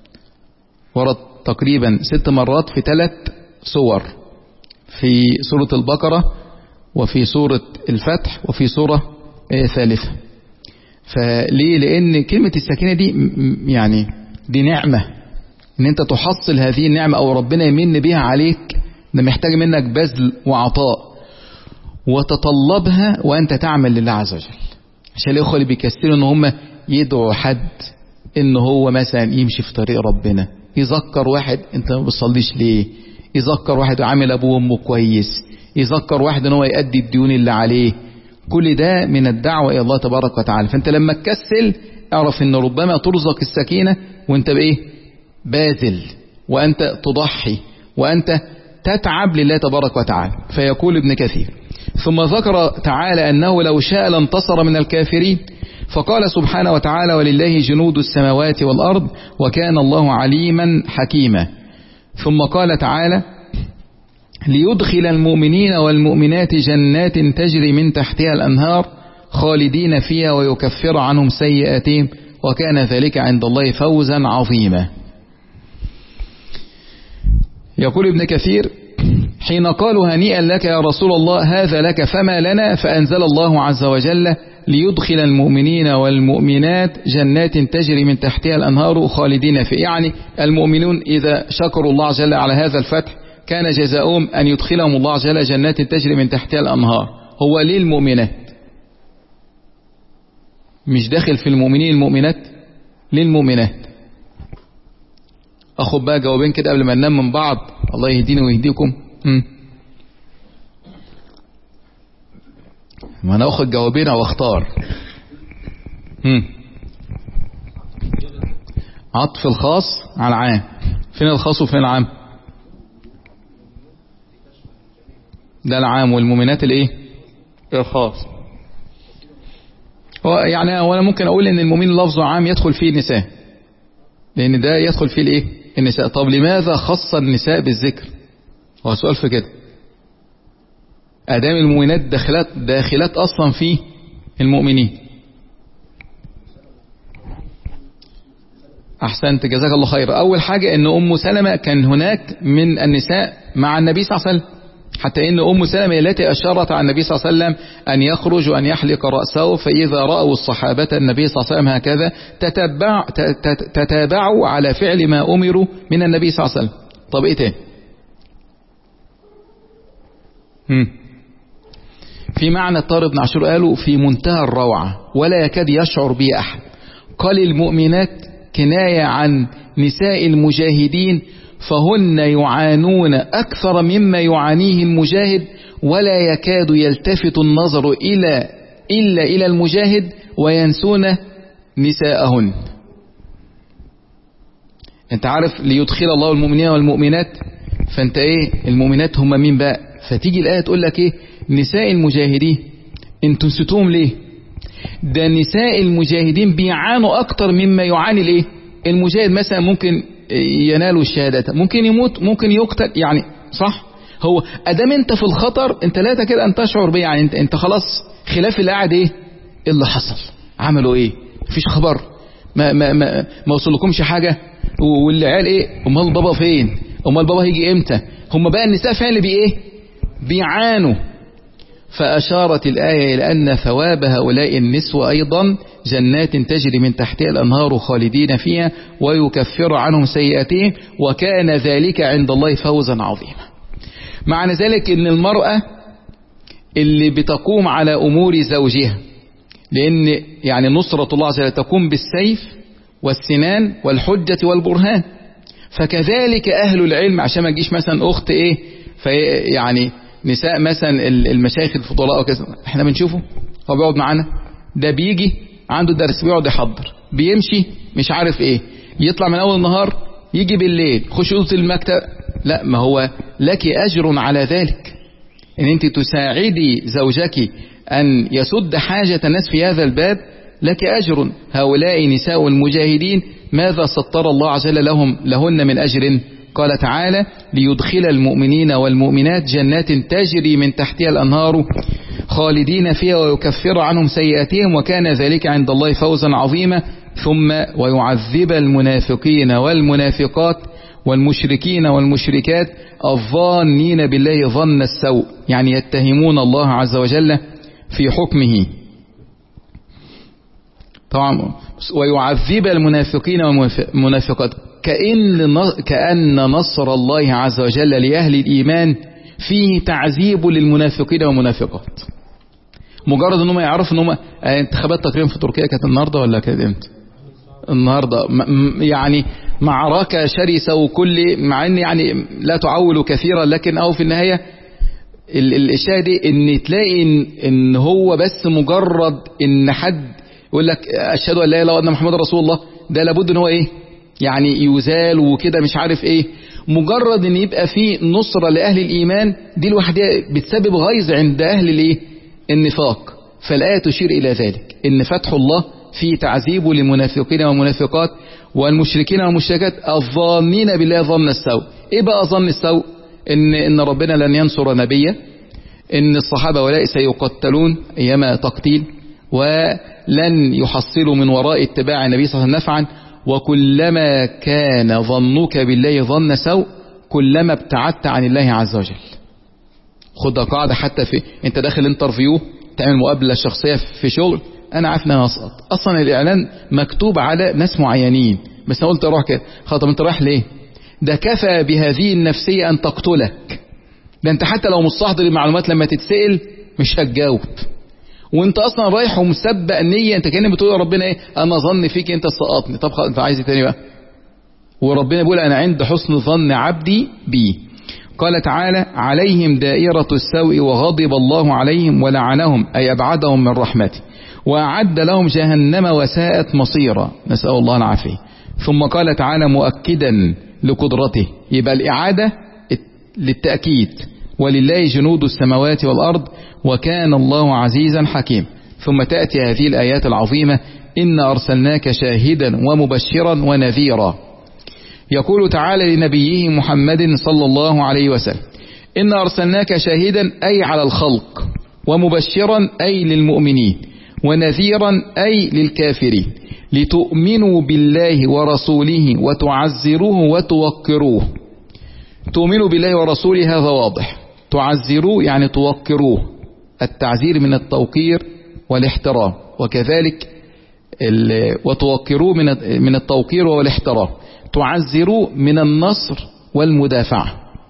Speaker 1: ورد تقريبا ست مرات في ثلاث صور، في سورة البقرة وفي سورة الفتح وفي سورة ثالثة. فليه؟ لان كلمة السكينة دي يعني دي نعمة، ان انت تحصل هذه النعمة او ربنا يمن بها عليك. ده محتاج منك بذل وعطاء وتطلبها وانت تعمل لله عز وجل. عشان الاخوة اللي بيكسروا ان هم يدعوا حد ان هو مثلا يمشي في طريق ربنا، يذكر واحد انت ما بتصليش ليه، يذكر واحد عامل ابوه وامه كويس، يذكر واحد ان هو يؤدي الديون اللي عليه. كل ده من الدعوة الى الله تبارك وتعالى. فانت لما تكسل اعرف ان ربما ترزق السكينة وانت بايه؟ باذل، وانت تضحي، وانت تتعب لله تبارك وتعالى. فيقول ابن كثير ثم ذكر تعالى انه لو شاء لانتصر من الكافرين، فقال سبحانه وتعالى ولله جنود السماوات والارض وكان الله عليما حكيما. ثم قال تعالى ليدخل المؤمنين والمؤمنات جنات تجري من تحتها الأنهار خالدين فيها ويكفر عنهم سيئاتهم وكان ذلك عند الله فوزا عظيما. يقول ابن كثير حين قالوا هنيئا لك يا رسول الله هذا لك فما لنا، فأنزل الله عز وجل ليدخل المؤمنين والمؤمنات جنات تجري من تحتها الأنهار خالدين فيها. يعني المؤمنون إذا شكروا الله عز وجل على هذا الفتح كان جزاؤهم أن يدخلهم الله عز وجل جنات تجري من تحتها الأنهار. هو ليه المؤمنات؟ مش داخل في المؤمنين المؤمنات؟ ليه المؤمنات؟ اخد بقى جوابين كده قبل ما ننام من بعض، الله يهديني ويهديكم. هم. ما انا اخد جوابين او اختار. هم. عطف الخاص على العام. فين الخاص وفين العام؟ ده العام، والمؤمنات الايه؟ الخاص. هو يعني هو انا ممكن اقول ان المؤمن لفظه عام يدخل فيه النساء، لان ده يدخل فيه الايه؟ النساء. طب لماذا خص النساء بالذكر؟ هو سؤال في كده. ادام المؤمنات داخلات داخلات اصلا في المؤمنين. احسنت جزاك الله خير. اول حاجة ان ام سلمة كان هناك من النساء مع النبي صلى الله عليه وسلم، حتى ان ام سلمة التي اشارت على النبي صلى الله عليه وسلم ان يخرج وان يحلق رأسه، فاذا رأوا الصحابة النبي صلى الله عليه وسلم هكذا تتبع تتابعوا على فعل ما امروا من النبي صلى الله عليه وسلم. طب ايه تاني؟ هم. في معنى طارق بن عاشور قالوا في منتهى الروعة ولا يكاد يشعر به احد. قال المؤمنات كناية عن نساء المجاهدين، فهن يعانون أكثر مما يعانيه المجاهد، ولا يكاد يلتفت النظر إلى إلا إلى المجاهد وينسون نساءهن. انت عارف ليدخل الله المؤمنين والمؤمنات، فانت ايه المؤمنات هم مين بقى؟ فتيجي الآية تقول لك ايه؟ نساء المجاهدين. انتوا نسيتوهم ليه؟ ده نساء المجاهدين بيعانوا اكتر مما يعاني الايه؟ المجاهد. مثلا ممكن ينالوا الشهادة، ممكن يموت، ممكن يقتل، يعني صح. هو ادام انت في الخطر انت لا تكاد ان تشعر بيه، يعني انت انت خلاص خلاف اللي قاعد ايه اللي حصل، عملوا ايه، مفيش خبر، ما ما ما, ما وصلكمش حاجة، واللي قال ايه امال بابا فين، امال بابا هيجي امتى. هم بقى النساء فعلا اللي بي ايه بيعانوا. فأشارت الآية إلى أن ثواب هؤلاء النسوة أيضا جنات تجري من تحتها الأنهار خالدين فيها ويكفر عنهم سيئاتهم وكان ذلك عند الله فوزا عظيما. معنى ذلك أن المرأة اللي بتقوم على أمور زوجها، لأن يعني نصرة الله عز وجل تقوم بالسيف والسنان والحجة والبرهان، فكذلك أهل العلم. عشان ما تجيش مثلا أخت إيه في يعني نساء مثلا المشايخ الفضلاء وكذا، احنا بنشوفه هو بيقعد معانا، ده بيجي عنده درس بيقعد يحضر، بيمشي مش عارف ايه، يطلع من اول النهار يجي بالليل خش اوضه المكتب. لا، ما هو لك اجر على ذلك، ان انت تساعدي زوجك ان يسد حاجة الناس في هذا الباب، لك اجر. هؤلاء نساء المجاهدين ماذا سطر الله عز وجل لهم لهن من اجر؟ قال تعالى ليدخل المؤمنين والمؤمنات جنات تجري من تحتها الأنهار خالدين فيها ويكفر عنهم سيئاتهم وكان ذلك عند الله فوزا عظيما. ثم ويعذب المنافقين والمنافقات والمشركين والمشركات الظانين بالله ظن السوء، يعني يتهمون الله عز وجل في حكمه. طبعا ويعذب المنافقين والمنافقات كأن كأن نصر الله عز وجل لأهل الإيمان فيه تعذيب للمنافقين والمنافقات. مجرد انهم يعرفوا انهم انتخابات تقريبا في تركيا كانت النهارده ولا كانت امتى؟ النهارده. يعني معركة شرسة وكل، مع ان يعني لا تعول كثيرا، لكن او في النهاية الشاهد ان تلاقي ان, ان هو بس مجرد ان حد يقول لك اشهد ان لا اله الا الله وان محمد رسول الله، ده لابد ان هو ايه يعني يزال وكده مش عارف ايه. مجرد ان يبقى فيه نصرة لأهل الإيمان دي لوحدها بتسبب غيظ عند أهل الايه النفاق. فالآية تشير إلى ذلك، ان فتح الله في تعذيب للمنافقين والمنافقات والمشركين والمشركات الظانين بالله ظن السوء. ايه بقى ظن السوء؟ ان ان ربنا لن ينصر نبيه، ان الصحابة ولاء سيقتلون ايما تقتيل، ولن يحصلوا من وراء اتباع النبي صلى الله عليه وسلم نفعا، وكلما كان ظنك بالله ظن سوء كلما ابتعدت عن الله عز وجل. خدها قاعدة، حتى في انت داخل انترفيو تعمل مقابلة شخصية في شغل، انا عارف ان انا هسقط اصلا، الاعلان مكتوب على ناس معينين، بس انا قلت اروح كده. خاطر انت رايح ليه؟ ده كفى بهذه النفسية ان تقتلك. ده انت حتى لو مستحضر المعلومات لما تتسأل مش هتجاوب، وانت اصلا رايح ومسبق النية، انت كأنك بتقول يا ربنا ايه انا ظن فيك انت سقطني. طب انت عايز ايه تاني بقى؟ وربنا بيقول أنا عند حسن ظن عبدي بي. قال تعالى عليهم دائرة السوء وغضب الله عليهم ولعنهم أي أبعدهم من رحمته وأعد لهم جهنم وساءت مصيرا، نسأل الله العافية. ثم قال تعالى مؤكدا لقدرته، يبقى الإعادة للتأكيد، ولله جنود السماوات والأرض وكان الله عزيزا حكيم. ثم تأتي هذه الآيات العظيمة إنا أرسلناك شاهدا ومبشرا ونذيرا. يقول تعالى لنبيه محمد صلى الله عليه وسلم إنا أرسلناك شاهدا أي على الخلق، ومبشرا أي للمؤمنين، ونذيرا أي للكافرين، لتؤمنوا بالله ورسوله وتعزروه وتوقروه. تؤمنوا بالله ورسوله هذا واضح، تعزروه يعني توقروه، التعزير من التوقير والاحترام، وكذلك وتوقروه من التوقير والاحترام، تعزروه من النصر والمدافعة.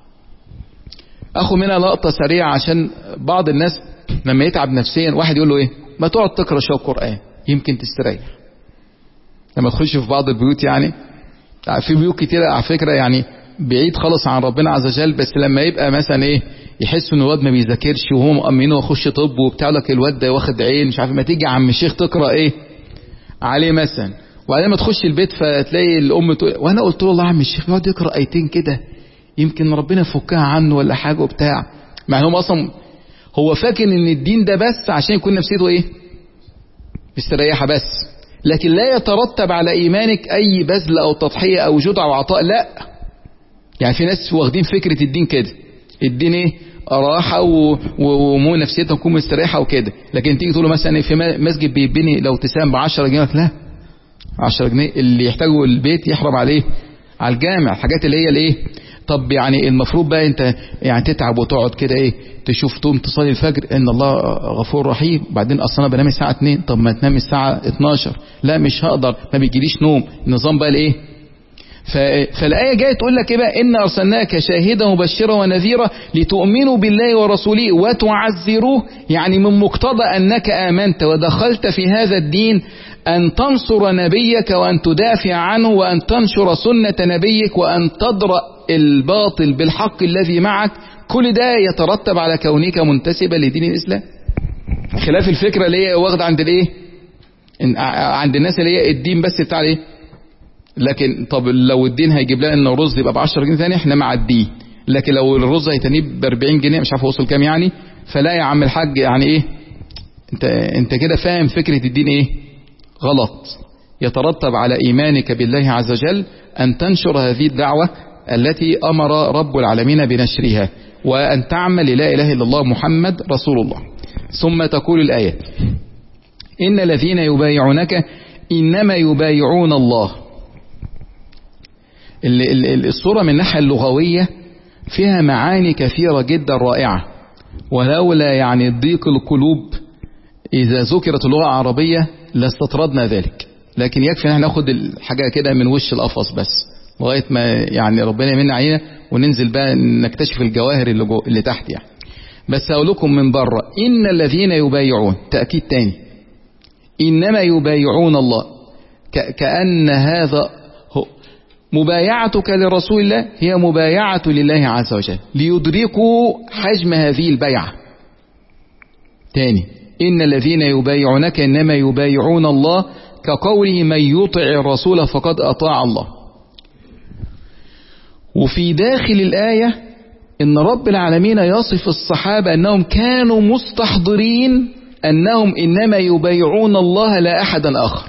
Speaker 1: أخو منها لقطة سريعة عشان بعض الناس لما يتعب نفسيا واحد يقول له إيه ما تقعد تقرأ شوية قرآن يمكن تستريح. لما تخش في بعض البيوت، يعني في بيوت كتيرة على فكرة يعني بعيد خالص عن ربنا عز وجل، بس لما يبقى مثلا ايه يحس ان الواد ما بيذاكرش وهو مأمنه ويخش طب وبتاع لك الواد ده واخد عين مش عارف، ما تيجي عم الشيخ تقرأ ايه عليه مثلا، وبعدين ما تخش البيت فتلاقي الام تقول وانا قلت له والله عم الشيخ يقعد يقرأ ايتين كده يمكن ربنا يفكها عنه ولا حاجه وبتاع، مع انه اصلا هو فاكر ان الدين ده بس عشان يكون نفسيته ايه مستريحه بس، لكن لا يترتب على ايمانك اي بذل او تضحيه او جدع او عطاء، لا. يعني في ناس واخدين فكره الدين كده، الدين ايه راحه ومو نفسيتها تكون مستريحه وكده، لكن تيجي تقول له مثلا في مسجد بيبني لو تسام ب عشرة جنيه، لا عشرة جنيه اللي يحتاجه البيت يحرم عليه على الجامع، الحاجات اللي هي الايه. طب يعني المفروض بقى انت يعني تتعب وتقعد كده ايه تشوف تقوم تصلي الفجر ان الله غفور رحيم، بعدين اصلا انا بنام الساعه اتنين، طب ما تنام الساعه اتناشر، لا مش هقدر ما بيجيليش نوم، النظام بقى الايه. فالايه جايه تقول لك ايه بقى ان ارسلناك شاهدا مبشرا ونذيرا لتؤمنوا بالله ورسوله وتعزروه، يعني من مقتضى انك امنت ودخلت في هذا الدين أن تنصر نبيك وأن تدافع عنه وأن تنشر سنة نبيك وأن تدرأ الباطل بالحق الذي معك، كل ده يترتب على كونك منتسبا لدين الإسلام، خلاف الفكرة اللي هي واخدة عند الايه عند الناس اللي هي الدين بس بتاع الايه. لكن طب لو الدين هيجيب لنا ان الرز يبقى ب عشرة جنيه ثاني احنا مع الدين، لكن لو الرز هيتنيه ب أربعين جنيه مش عارف وصل كام يعني، فلا يا عم الحاج يعني ايه انت انت كده فاهم فكرة الدين ايه غلط. يترتب على إيمانك بالله عز وجل أن تنشر هذه الدعوة التي أمر رب العالمين بنشرها، وأن تعمل لا إله إلا الله محمد رسول الله. ثم تقول الآية إن الذين يبايعونك إنما يبايعون الله. الصورة من الناحية اللغوية فيها معاني كثيرة جدا رائعة، ولولا يعني ضيق القلوب إذا ذكرت اللغة العربية لاستطردنا ذلك، لكن يكفي ان ناخد الحاجة كده من وش القفص بس لغاية ما يعني ربنا يمن علينا وننزل بقى نكتشف الجواهر اللي, جو اللي تحت يعني. بس اقول لكم من بره ان الذين يبايعون تأكيد تاني، انما يبايعون الله، كأن هذا هو مبايعتك لرسول الله هي مبايعة لله عز وجل ليدركوا حجم هذه البيعة. تاني إن الذين يبايعونك إنما يبايعون الله كقوله من يطع الرسول فقد أطاع الله. وفي داخل الآية إن رب العالمين يصف الصحابة أنهم كانوا مستحضرين أنهم إنما يبايعون الله لا أحدا آخر.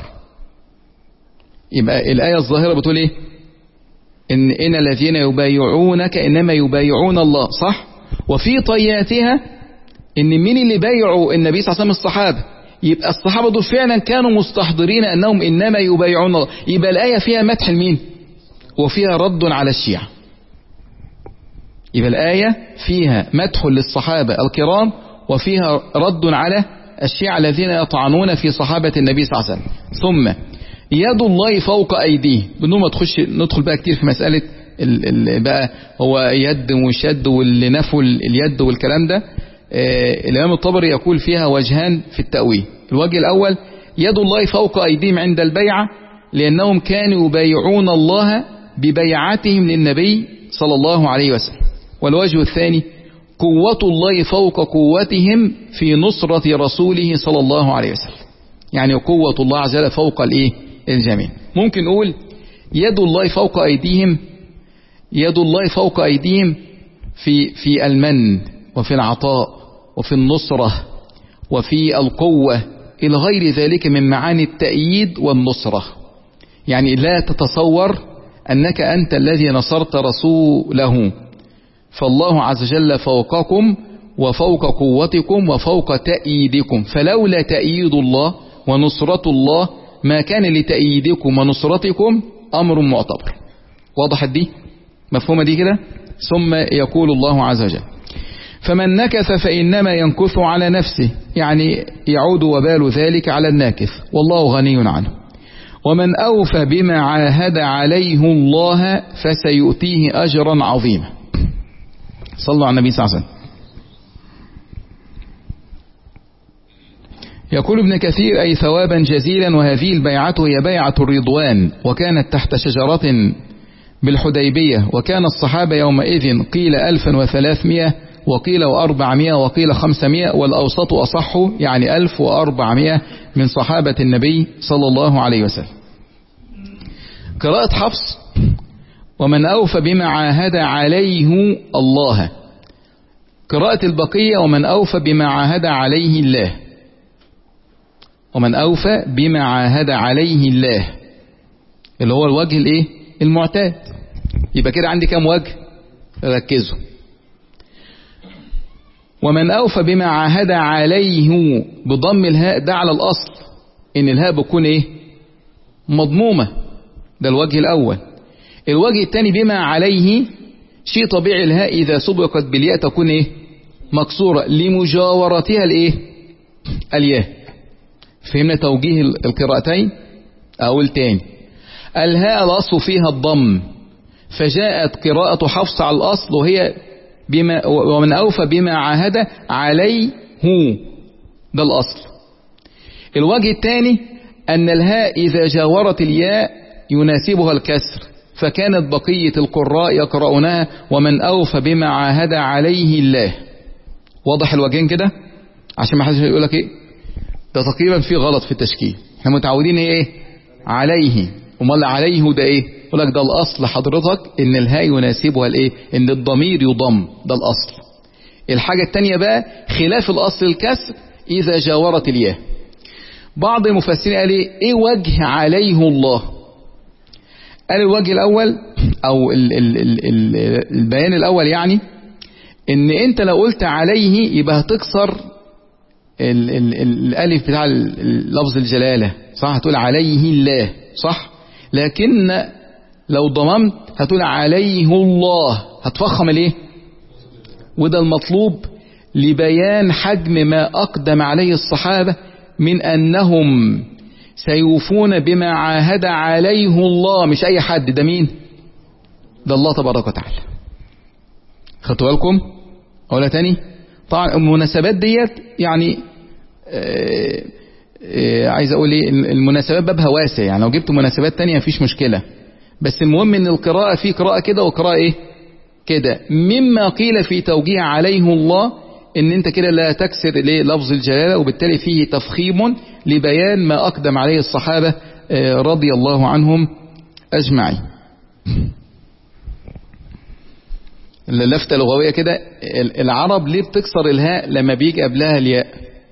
Speaker 1: يبقى الآية الظاهرة بتقول إيه إن, إن الذين يبايعونك إنما يبايعون الله، صح؟ وفي طياتها ان مين اللي بايعوا النبي صلى الله عليه وسلم الصحابة، يبقى الصحابة دول فعلا كانوا مستحضرين انهم انما يبايعون الله، يبقى الآية فيها مدح لمين وفيها رد على الشيعة. يبقى الآية فيها مدح للصحابة الكرام وفيها رد على الشيعة الذين يطعنون في صحابة النبي صلى الله عليه وسلم. ثم يد الله فوق أيديه، بدون ما تخش ندخل بقى كتير في مسألة ال ال بقى هو يد وشد واللي نفوا اليد والكلام ده. آه الإمام الطبري يقول فيها وجهان في التأويل. الوجه الأول يد الله فوق أيديهم عند البيعة لأنهم كانوا يبايعون الله ببيعتهم للنبي صلى الله عليه وسلم. والوجه الثاني قوة الله فوق قوتهم في نصرة رسوله صلى الله عليه وسلم، يعني قوة الله عز وجل فوق الايه الجميع. ممكن نقول يد الله فوق أيديهم، يد الله فوق أيديهم في في المن وفي العطاء وفي النصرة وفي القوة إلى غير ذلك من معاني التأييد والنصرة. يعني لا تتصور أنك أنت الذي نصرت رسوله، فالله عز وجل فوقكم وفوق قوتكم وفوق تأييدكم، فلولا تأييد الله ونصرة الله ما كان لتأييدكم ونصرتكم أمر معتبر. واضح دي؟ مفهومة دي كده؟ ثم يقول الله عز وجل فمن نكث فإنما ينكث على نفسه، يعني يعود وبال ذلك على الناكث والله غني عنه. ومن أوفى بما عاهد عليه الله فسيؤتيه أجرا عظيما. صلوا على النبي صلى الله عليه وسلم. يقول ابن كثير أي ثوابا جزيلا. وهذه البيعة هي بيعة الرضوان، وكانت تحت شجرة بالحديبية، وكان الصحابة يومئذ قيل ألفا وثلاثمائة وقيل وأربعمائة وقيل خمسمائة، والأوسط أصح يعني ألف وأربعمائة من صحابة النبي صلى الله عليه وسلم. قراءة حفص ومن أوفى بما عاهد عليه الله. قراءة البقية ومن أوفى بما عاهد عليه الله، ومن أوفى بما عاهد عليه الله اللي هو الوجه الايه المعتاد. يبقى كده عندي كام وجه؟ ركزوا. ومن أوفى بما عاهد عليه بضم الهاء، ده على الأصل إن الهاء بتكون إيه مضمومة، ده الوجه الأول. الوجه الثاني بما عليه شيء طبيعي، الهاء إذا سبقت بالياء تكون إيه مكسورة لمجاورتها الإيه الياء. فهمنا توجيه القراءتين؟ أقول تاني، الهاء الأصل فيها الضم، فجاءت قراءة حفص على الأصل وهي بما ومن أوفى بما عاهد عليه، ده الأصل. الوجه الثاني أن الهاء إذا جاورت الياء يناسبها الكسر، فكانت بقية القراء يقرؤونها ومن أوفى بما عاهد عليه الله. واضح الوجهين كده؟ عشان ما حدش يقول لك إيه ده تقريبا في غلط في التشكيل. احنا متعودين ايه عليه، امال عليه ده ايه؟ يقول لك ده الاصل حضرتك ان الهاء يناسبها الايه ان الضمير يضم، ده الاصل. الحاجة التانية بقى خلاف الاصل الكسر اذا جاورت الياء. بعض المفسرين قال ايه ايه وجه عليه الله؟ قال الوجه الاول او ال ال ال ال البيان الاول يعني ان انت لو قلت عليه يبقى هتكسر ال ال ال الالف بتاع لفظ الجلالة، صح؟ هتقول عليه الله، صح؟ لكن لو ضممت هتقول عليه الله، هتفخم الايه؟ وده المطلوب لبيان حجم ما اقدم عليه الصحابة من انهم سيوفون بما عاهد عليه الله. مش اي حد، ده مين؟ ده الله تبارك وتعالى. خدتوا بالكم؟ اقولها تاني. طبعا المناسبات ديت يعني آه آه عايز اقول ايه، المناسبات بابها واسع، يعني لو جبت مناسبات تانية مفيش مشكلة، بس المهم ان القراءة في قراءة كده وقراءة ايه كده. مما قيل في توجيه عليه الله ان انت كده لا تكسر ليه لفظ الجلالة، وبالتالي فيه تفخيم لبيان ما اقدم عليه الصحابة آه رضي الله عنهم اجمعين. اللفتة لغوية كده، العرب ليه بتكسر الهاء لما بيجي قبلها الياء؟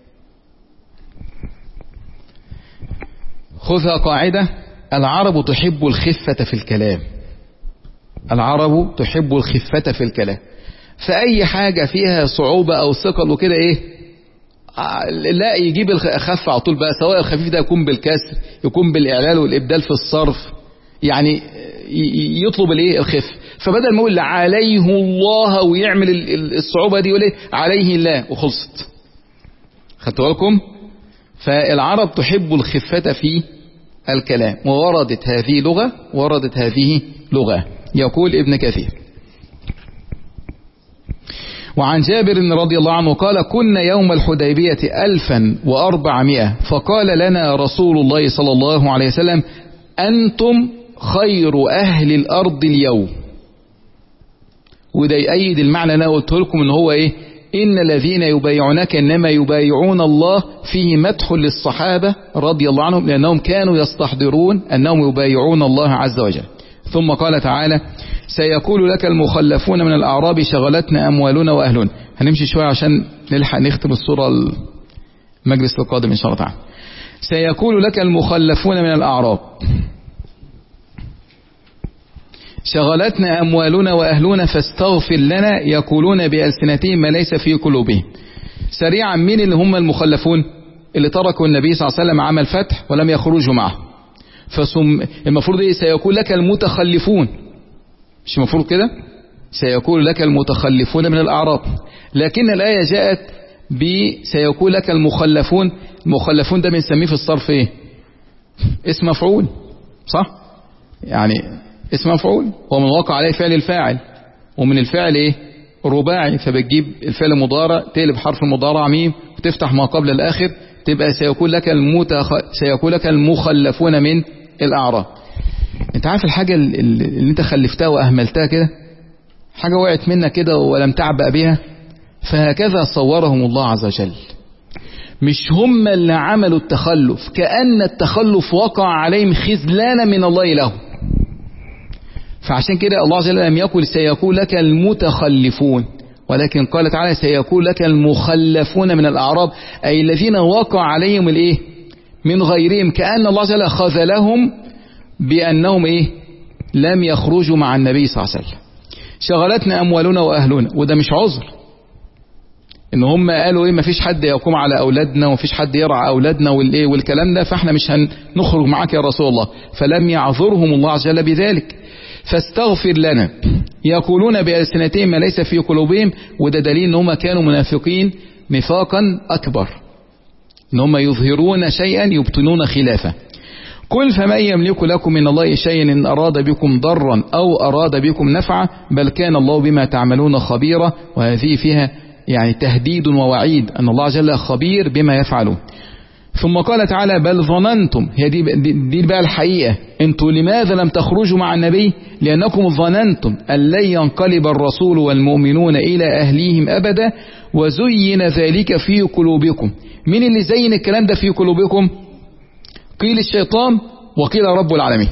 Speaker 1: خذها قاعدة، العرب تحب الخفة في الكلام. العرب تحب الخفة في الكلام، فأي حاجة فيها صعوبة أو ثقل وكده إيه لا يجيب الخف على طول بقى، سواء الخفيف ده يكون بالكسر يكون بالإعلال والإبدال في الصرف، يعني يطلب الإيه الخف. فبدل ما يقول عليه الله ويعمل الصعوبة دي يقول ايه عليه الله وخلصت. خدتوا بالكم؟ فالعرب تحب الخفة في الكلام، ووردت هذه لغة وردت هذه لغة. يقول ابن كثير وعن جابر رضي الله عنه قال كنا يوم الحديبية ألفا وأربعمائة فقال لنا رسول الله صلى الله عليه وسلم أنتم خير أهل الأرض اليوم. وده يأيد المعنى اللي أنا قلته لكم إن هو إيه؟ إن الذين يبايعونك إنما يبايعون الله، فيه مدح للصحابة رضي الله عنهم لأنهم كانوا يستحضرون أنهم يبايعون الله عز وجل. ثم قال تعالى: سيقول لك المخلفون من الأعراب شغلتنا أموالنا وأهلنا. هنمشي شوية عشان نلحق نختم الصورة المجلس القادم إن شاء الله تعالى. سيقول لك المخلفون من الأعراب شغلتنا أموالنا وأهلنا فاستغفر لنا، يقولون بألسنتهم ما ليس في قلوبهم. سريعا، مين اللي هم المخلفون؟ اللي تركوا النبي صلى الله عليه وسلم عام الفتح ولم يخرجوا معه. فسم المفروض ايه؟ سيقول لك المتخلفون، مش المفروض كده؟ سيقول لك المتخلفون من الأعراب، لكن الآية جاءت بسيقول لك المخلفون. المخلفون ده بنسميه في الصرف ايه؟ اسم مفعول، صح؟ يعني اسم مفعول ومن وقع عليه فعل الفاعل، ومن الفعل ايه؟ رباعي، فبتجيب الفعل المضارع تقلب حرف المضارع ميم وتفتح ما قبل الآخر، تبقى سيقول لك المتخ... سيقول لك المخلفون من الأعراب. انت عارف الحاجة اللي انت خلفتها وأهملتها كده، حاجة وقعت منك كده ولم تعبأ بها، فهكذا صورهم الله عز وجل. مش هم اللي عملوا التخلف، كأن التخلف وقع عليهم خذلان من الله له. فعشان كده الله عز وجل لم يقل سيقول لك المتخلفون، ولكن قال تعالى سيقول لك المخلفون من الأعراب، أي الذين وقع عليهم الايه؟ من غيرهم، كأن الله عز وجل خذلهم بأنهم ايه؟ لم يخرجوا مع النبي صلى الله عليه وسلم. شغلتنا أموالنا وأهلنا، وده مش عذر ان هم قالوا ايه؟ ما فيش حد يقوم على اولادنا وما فيش حد يرعى اولادنا والايه والكلام ده، فاحنا مش هنخرج معاك يا رسول الله. فلم يعذرهم الله عز وجل بذلك. فاستغفر لنا، يقولون بألسنتهم ما ليس في قلوبهم، وده دليل ان هم كانوا منافقين نفاقا اكبر، ان هم يظهرون شيئا يبطنون خلافه. قل فمن يملك لكم من الله شيئا إن أراد بكم ضرا أو أراد بكم نفعا بل كان الله بما تعملون خبيرا. وهذه فيها يعني تهديد ووعيد أن الله عز وجل خبير بما يفعلون. ثم قال تعالى بل ظننتم، هي دي, دي بقى الحقيقة، انتوا لماذا لم تخرجوا مع النبي؟ لأنكم ظننتم أن لن ينقلب الرسول والمؤمنون إلى أهليهم أبدا وزين ذلك في قلوبكم. مين اللي زين الكلام ده في قلوبكم؟ قيل الشيطان وقيل رب العالمين،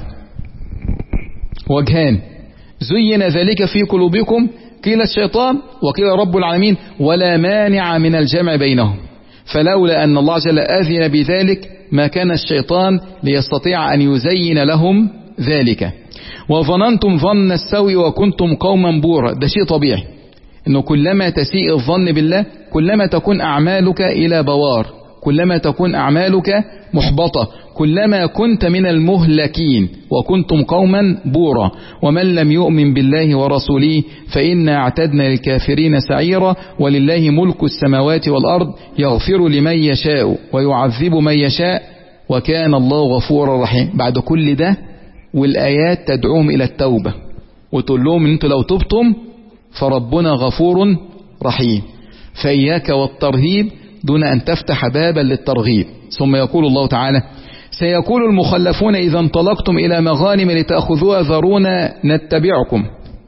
Speaker 1: وجهان. زين ذلك في قلوبكم قيل الشيطان وقيل رب العالمين، ولا مانع من الجمع بينهم، فلولا أن الله جل أذن بذلك ما كان الشيطان ليستطيع أن يزين لهم ذلك. وظننتم ظن السوء وكنتم قوما بورا، ده شيء طبيعي إنه كلما تسيء الظن بالله كلما تكون أعمالك إلى بوار، كلما تكون أعمالك محبطة، كلما كنت من المهلكين، وكنتم قوما بورا. ومن لم يؤمن بالله ورسوله فإنا اعتدنا للكافرين سعيرا. ولله ملك السماوات والأرض يغفر لمن يشاء ويعذب من يشاء وكان الله غفورا رحيم. بعد كل ده والآيات تدعوهم إلى التوبة وتقول لهم انتوا لو تبتم فربنا غفور رحيم، فإياك والترهيب دون أن تفتح بابا للترغيب. ثم يقول الله تعالى سيقول المخلفون إذا انطلقتم إلى مغانم لتأخذوها ذرونا نتبعكم.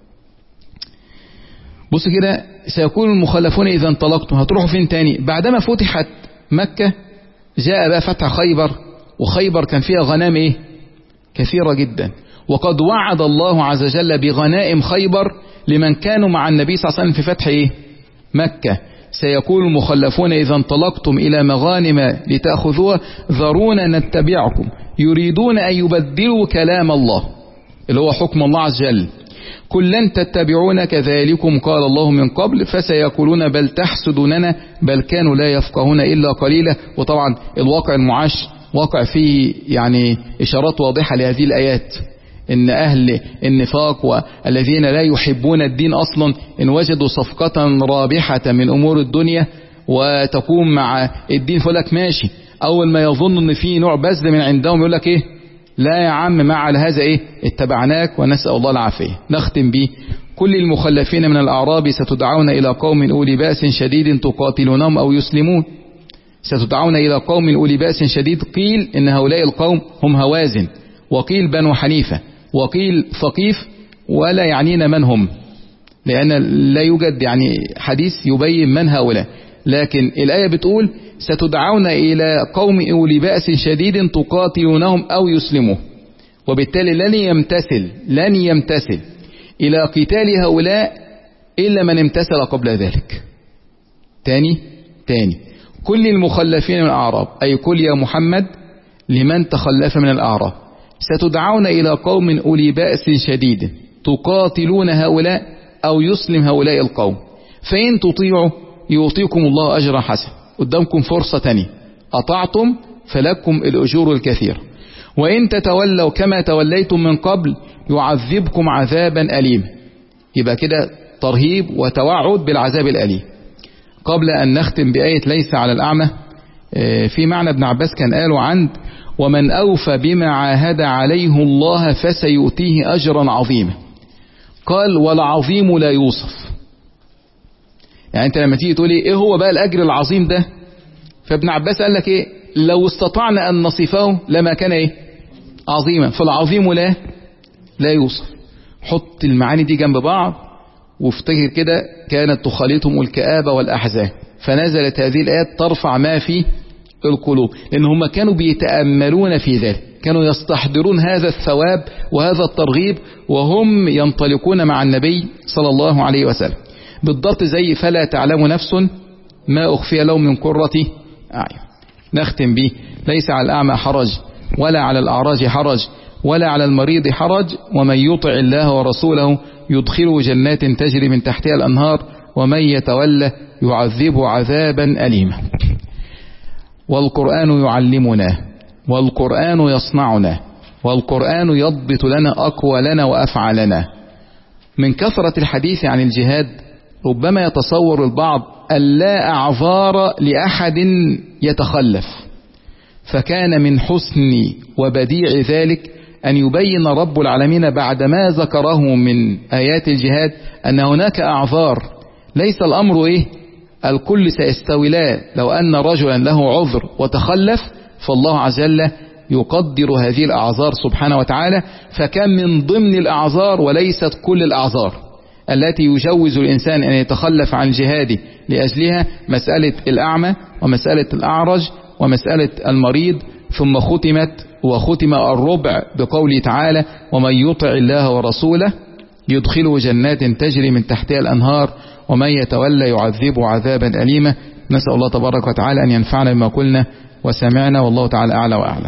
Speaker 1: بص كده، سيقول المخلفون إذا انطلقتم، هتروحوا فين تاني؟ بعدما فتحت مكة جاء بقى فتح خيبر، وخيبر كان فيها غنائم إيه؟ كثيرة جدا، وقد وعد الله عز وجل بغنائم خيبر لمن كانوا مع النبي صلى الله عليه وسلم في فتح إيه؟ مكة. سيقول المخلفون إذا انطلقتم إلى مغانم لتأخذوها ذرونا نتبعكم، يريدون أن يبدلوا كلام الله اللي هو حكم الله عز وجل. قل لن تتبعون كذلكم قال الله من قبل فسيقولون بل تحسدوننا بل كانوا لا يفقهون إلا قليلا. وطبعا الواقع المعاش واقع فيه يعني إشارات واضحة لهذه الآيات، إن أهل النفاق والذين لا يحبون الدين أصلا إن وجدوا صفقة رابحة من أمور الدنيا وتقوم مع الدين فلك ماشي، أول ما يظن إن في نوع بذل من عندهم يقول لك إيه؟ لا يا عم، ما على هذا إيه؟ اتبعناك، ونسأل الله العافية. نختم به كل المخلفين من الأعراب ستدعون إلى قوم أولي بأس شديد تقاتلونهم أو يسلمون. ستدعون إلى قوم أولي بأس شديد، قيل إن هؤلاء القوم هم هوازن، وقيل بنو حنيفة، وقيل ثقيف ولا يعنينا من هم، لأن لا يوجد يعني حديث يبين من هؤلاء، لكن الآية بتقول ستدعون إلى قوم أولي بأس شديد تقاتلونهم أو يسلموا، وبالتالي لن يمتثل لن يمتثل إلى قتال هؤلاء إلا من امتثل قبل ذلك. تاني تاني كل المخلفين من الأعراب، أي كل يا محمد لمن تخلف من الأعراب، ستدعون إلى قوم أولي بأس شديد تقاتلون هؤلاء أو يسلم هؤلاء القوم، فإن تطيعوا يعطيكم الله أجرا حسنا. قدامكم فرصة تانية، أطعتم فلكم الأجور الكثير، وإن تتولوا كما توليتم من قبل يعذبكم عذابا أليما. يبقى كده ترهيب وتوعد بالعذاب الأليم. قبل أن نختم بآية ليس على الأعمى، في معنى ابن عباس كان قالوا عند ومن أوفى بما عاهد عليه الله فسيؤتيه أجرا عظيما. قال والعظيم لا يوصف. يعني انت لما تيجي تقولي ايه هو بقى الأجر العظيم ده، فابن عباس قال لك ايه لو استطعنا أن نصفه لما كان ايه عظيما، فالعظيم لا لا يوصف. حط المعاني دي جنب بعض وافتكر كده كانت تخالطهم الكآبة والأحزان، فنزلت هذه الآيات ترفع ما في القلوب، لأن هم كانوا بيتأملون في ذلك، كانوا يستحضرون هذا الثواب وهذا الترغيب وهم ينطلقون مع النبي صلى الله عليه وسلم. بالضبط زي فلا تعلم نفس ما أخفي لهم من قرة أعين. نختم به ليس على الأعمى حرج ولا على الأعراج حرج ولا على المريض حرج، ومن يطع الله ورسوله يدخله جنات تجري من تحتها الأنهار ومن يتولى يعذبه عذابا أليما. والقرآن يعلمنا، والقرآن يصنعنا، والقرآن يضبط لنا أقوالنا وأفعالنا. من كثرة الحديث عن الجهاد ربما يتصور البعض ألا أعذار لأحد يتخلف، فكان من حسن وبديع ذلك أن يبين رب العالمين بعد ما ذكره من آيات الجهاد أن هناك أعذار، ليس الأمر إيه الكل سيستوي، لا، لو أن رجلا له عذر وتخلف فالله عز وجل يقدر هذه الأعذار سبحانه وتعالى. فكان من ضمن الأعذار وليست كل الأعذار التي يجوز الإنسان أن يتخلف عن جهاده لأجلها مسألة الأعمى ومسألة الأعرج ومسألة المريض. ثم ختمت وختم الربع بقوله تعالى ومن يطع الله ورسوله يدخله جنات تجري من تحتها الأنهار ومن يتولى يعذبه عذابا أليما. نسأل الله تبارك وتعالى أن ينفعنا بما قلنا وسمعنا، والله تعالى أعلى وأعلم.